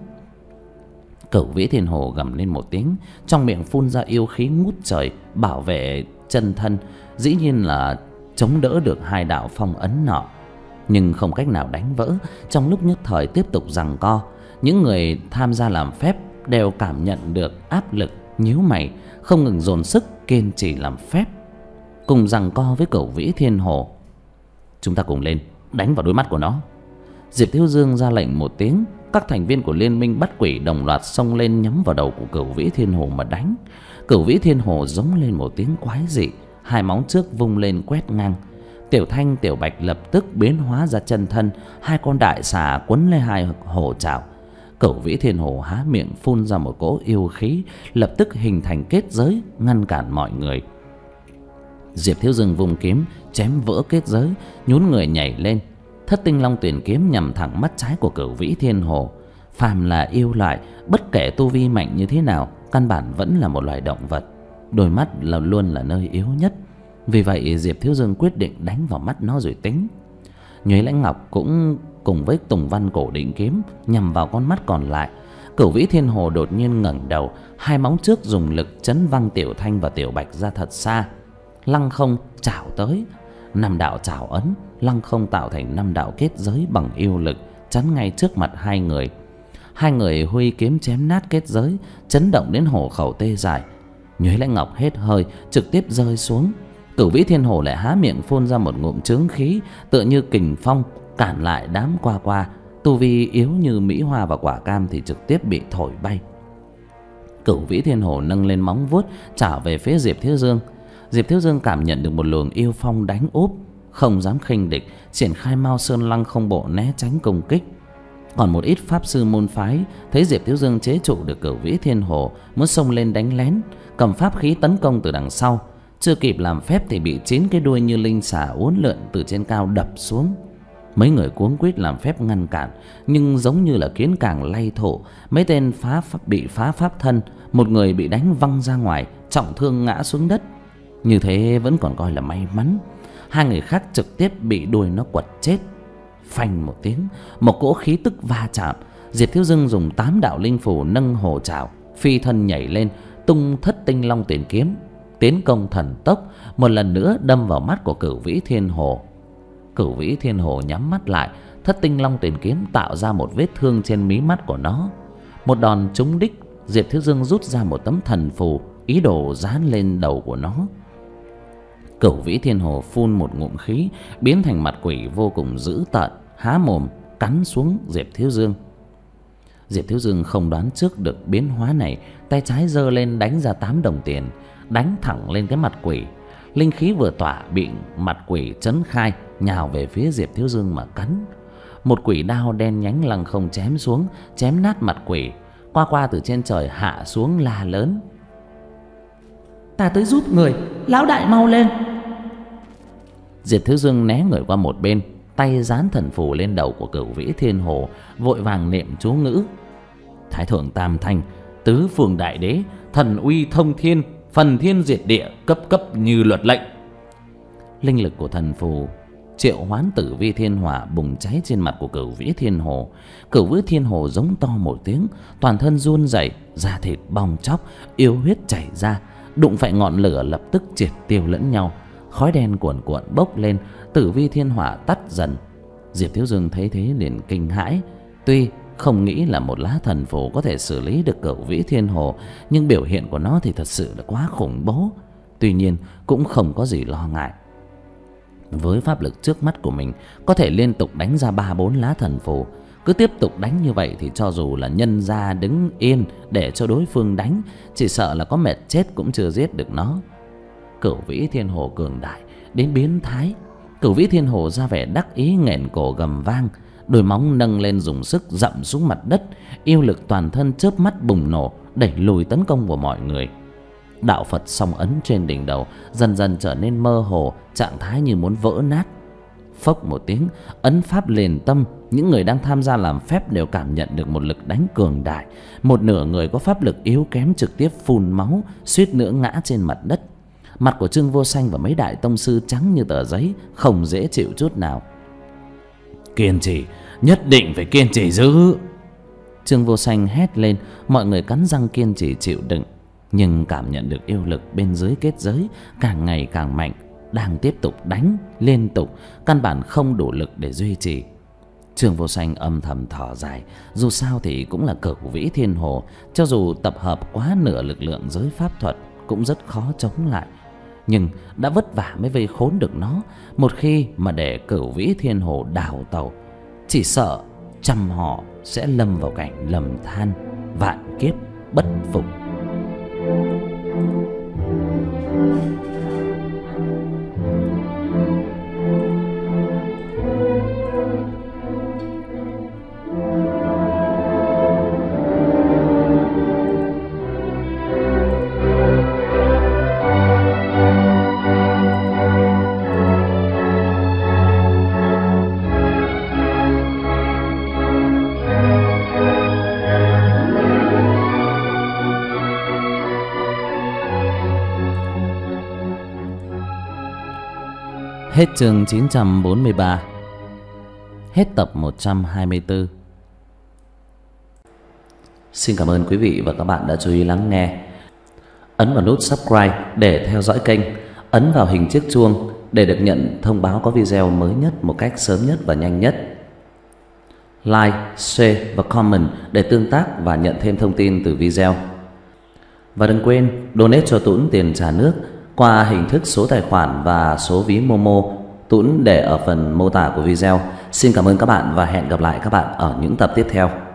Cửu Vĩ Thiên Hồ gầm lên một tiếng, trong miệng phun ra yêu khí ngút trời, bảo vệ chân thân, dĩ nhiên là chống đỡ được hai đạo phong ấn nọ, nhưng không cách nào đánh vỡ. Trong lúc nhất thời tiếp tục giằng co, những người tham gia làm phép đều cảm nhận được áp lực, nhíu mày, không ngừng dồn sức kiên trì làm phép, cùng giằng co với Cửu Vĩ Thiên Hồ. Chúng ta cùng lên đánh vào đôi mắt của nó. Diệp Thiếu Dương ra lệnh một tiếng, các thành viên của liên minh bắt quỷ đồng loạt xông lên nhắm vào đầu của Cửu Vĩ Thiên Hồ mà đánh. Cửu Vĩ Thiên Hồ giống lên một tiếng quái dị, hai móng trước vung lên quét ngang. Tiểu Thanh, Tiểu Bạch lập tức biến hóa ra chân thân, hai con đại xà quấn lấy hai hổ trảo. Cửu Vĩ Thiên Hồ há miệng phun ra một cỗ yêu khí, lập tức hình thành kết giới ngăn cản mọi người. Diệp Thiếu Dương vùng kiếm chém vỡ kết giới, nhún người nhảy lên. Thất Tinh Long Tuyển kiếm nhằm thẳng mắt trái của Cửu Vĩ Thiên Hồ. Phàm là yêu loại, bất kể tu vi mạnh như thế nào, căn bản vẫn là một loài động vật, đôi mắt là luôn là nơi yếu nhất. Vì vậy Diệp Thiếu Dương quyết định đánh vào mắt nó rồi tính. Nhuế Lãnh Ngọc cũng cùng với Tùng Văn Cổ Định kiếm nhằm vào con mắt còn lại. Cửu Vĩ Thiên Hồ đột nhiên ngẩng đầu, hai móng trước dùng lực chấn văng Tiểu Thanh và Tiểu Bạch ra thật xa. Lăng không chảo tới, năm đạo chảo ấn, lăng không tạo thành năm đạo kết giới bằng yêu lực, chắn ngay trước mặt hai người. Hai người huy kiếm chém nát kết giới, chấn động đến hổ khẩu tê dại. Nhuế Lãnh Ngọc hết hơi, trực tiếp rơi xuống. Cửu Vĩ Thiên Hồ lại há miệng phun ra một ngụm chướng khí, tựa như kình phong cản lại đám qua qua. Tu vi yếu như Mỹ Hoa và Quả Cam thì trực tiếp bị thổi bay. Cửu Vĩ Thiên Hồ nâng lên móng vuốt trả về phía Diệp Thiếu Dương. Diệp Thiếu Dương cảm nhận được một luồng yêu phong đánh úp, không dám khinh địch, triển khai Mao Sơn Lăng không bộ né tránh công kích. Còn một ít pháp sư môn phái thấy Diệp Thiếu Dương chế trụ được Cửu Vĩ Thiên Hồ, muốn xông lên đánh lén, cầm pháp khí tấn công từ đằng sau. Chưa kịp làm phép thì bị chín cái đuôi như linh xà uốn lượn từ trên cao đập xuống. Mấy người cuống quýt làm phép ngăn cản, nhưng giống như là kiến càng lay thổ, mấy tên phá pháp bị phá pháp thân, một người bị đánh văng ra ngoài, trọng thương ngã xuống đất. Như thế vẫn còn coi là may mắn. Hai người khác trực tiếp bị đuôi nó quật chết. Phanh một tiếng, một cỗ khí tức va chạm. Diệp Thiếu Dương dùng tám đạo linh phù nâng hổ trảo, phi thân nhảy lên, tung Thất Tinh Long Tuyển kiếm, tiến công thần tốc, một lần nữa đâm vào mắt của Cửu Vĩ Thiên Hồ. Cửu Vĩ Thiên Hồ nhắm mắt lại, Thất Tinh Long Tuyển kiếm tạo ra một vết thương trên mí mắt của nó. Một đòn trúng đích, Diệp Thiếu Dương rút ra một tấm thần phù, ý đồ dán lên đầu của nó. Cửu Vĩ Thiên Hồ phun một ngụm khí, biến thành mặt quỷ vô cùng dữ tợn, há mồm cắn xuống Diệp Thiếu Dương. Diệp Thiếu Dương không đoán trước được biến hóa này, tay trái giơ lên đánh ra tám đồng tiền, đánh thẳng lên cái mặt quỷ. Linh khí vừa tỏa bị mặt quỷ chấn khai, nhào về phía Diệp Thiếu Dương mà cắn. Một quỷ đao đen nhánh lăng không chém xuống, chém nát mặt quỷ. Qua qua từ trên trời hạ xuống la lớn: Ta tới giúp người, lão đại mau lên. Diệp Thiếu Dương né người qua một bên, tay dán thần phù lên đầu của Cửu Vĩ Thiên Hồ, vội vàng niệm chú ngữ: Thái thượng tam thanh, tứ phương đại đế, thần uy thông thiên, phần thiên diệt địa, cấp cấp như luật lệnh. Linh lực của thần phù triệu hoán Tử Vi Thiên Hỏa bùng cháy trên mặt của Cửu Vĩ Thiên Hồ. Cửu Vĩ Thiên Hồ giống to một tiếng, toàn thân run rẩy, da thịt bong tróc, yêu huyết chảy ra, đụng phải ngọn lửa lập tức triệt tiêu lẫn nhau. Khói đen cuồn cuộn bốc lên, Tử Vi Thiên Hỏa tắt dần. Diệp Thiếu Dương thấy thế liền kinh hãi. Tuy không nghĩ là một lá thần phù có thể xử lý được Cửu Vĩ Thiên Hồ, nhưng biểu hiện của nó thì thật sự là quá khủng bố. Tuy nhiên cũng không có gì lo ngại. Với pháp lực trước mắt của mình, có thể liên tục đánh ra ba bốn lá thần phù. Cứ tiếp tục đánh như vậy thì cho dù là nhân ra đứng yên để cho đối phương đánh, chỉ sợ là có mệt chết cũng chưa giết được nó. Cửu Vĩ Thiên Hồ cường đại đến biến thái. Cửu Vĩ Thiên Hồ ra vẻ đắc ý, nghẹn cổ gầm vang, đôi móng nâng lên dùng sức dậm xuống mặt đất. Yêu lực toàn thân chớp mắt bùng nổ, đẩy lùi tấn công của mọi người. Đạo Phật song ấn trên đỉnh đầu dần dần trở nên mơ hồ, trạng thái như muốn vỡ nát. Phốc một tiếng, ấn pháp liền tâm, những người đang tham gia làm phép đều cảm nhận được một lực đánh cường đại. Một nửa người có pháp lực yếu kém trực tiếp phun máu, suýt nữa ngã trên mặt đất. Mặt của Trương Vô Sanh và mấy đại tông sư trắng như tờ giấy, không dễ chịu chút nào. Kiên trì, nhất định phải kiên trì giữ. Trương Vô Sanh hét lên, mọi người cắn răng kiên trì chịu đựng. Nhưng cảm nhận được yêu lực bên dưới kết giới càng ngày càng mạnh, đang tiếp tục đánh liên tục, căn bản không đủ lực để duy trì. Trương Vô Sanh âm thầm thở dài, dù sao thì cũng là Cửu Vĩ Thiên Hồ, cho dù tập hợp quá nửa lực lượng giới pháp thuật cũng rất khó chống lại. Nhưng đã vất vả mới vây khốn được nó, một khi mà để Cửu Vĩ Thiên Hồ đào tẩu, chỉ sợ trăm họ sẽ lâm vào cảnh lầm than, vạn kiếp bất phục. Hết chương chín trăm bốn mươi ba. Hết tập một trăm hai mươi tư. Xin cảm ơn quý vị và các bạn đã chú ý lắng nghe. Ấn vào nút subscribe để theo dõi kênh. Ấn vào hình chiếc chuông để được nhận thông báo có video mới nhất một cách sớm nhất và nhanh nhất. Like, share và comment để tương tác và nhận thêm thông tin từ video. Và đừng quên donate cho Tuấn tiền trà nước qua hình thức số tài khoản và số ví Momo, Tuấn để ở phần mô tả của video. Xin cảm ơn các bạn và hẹn gặp lại các bạn ở những tập tiếp theo.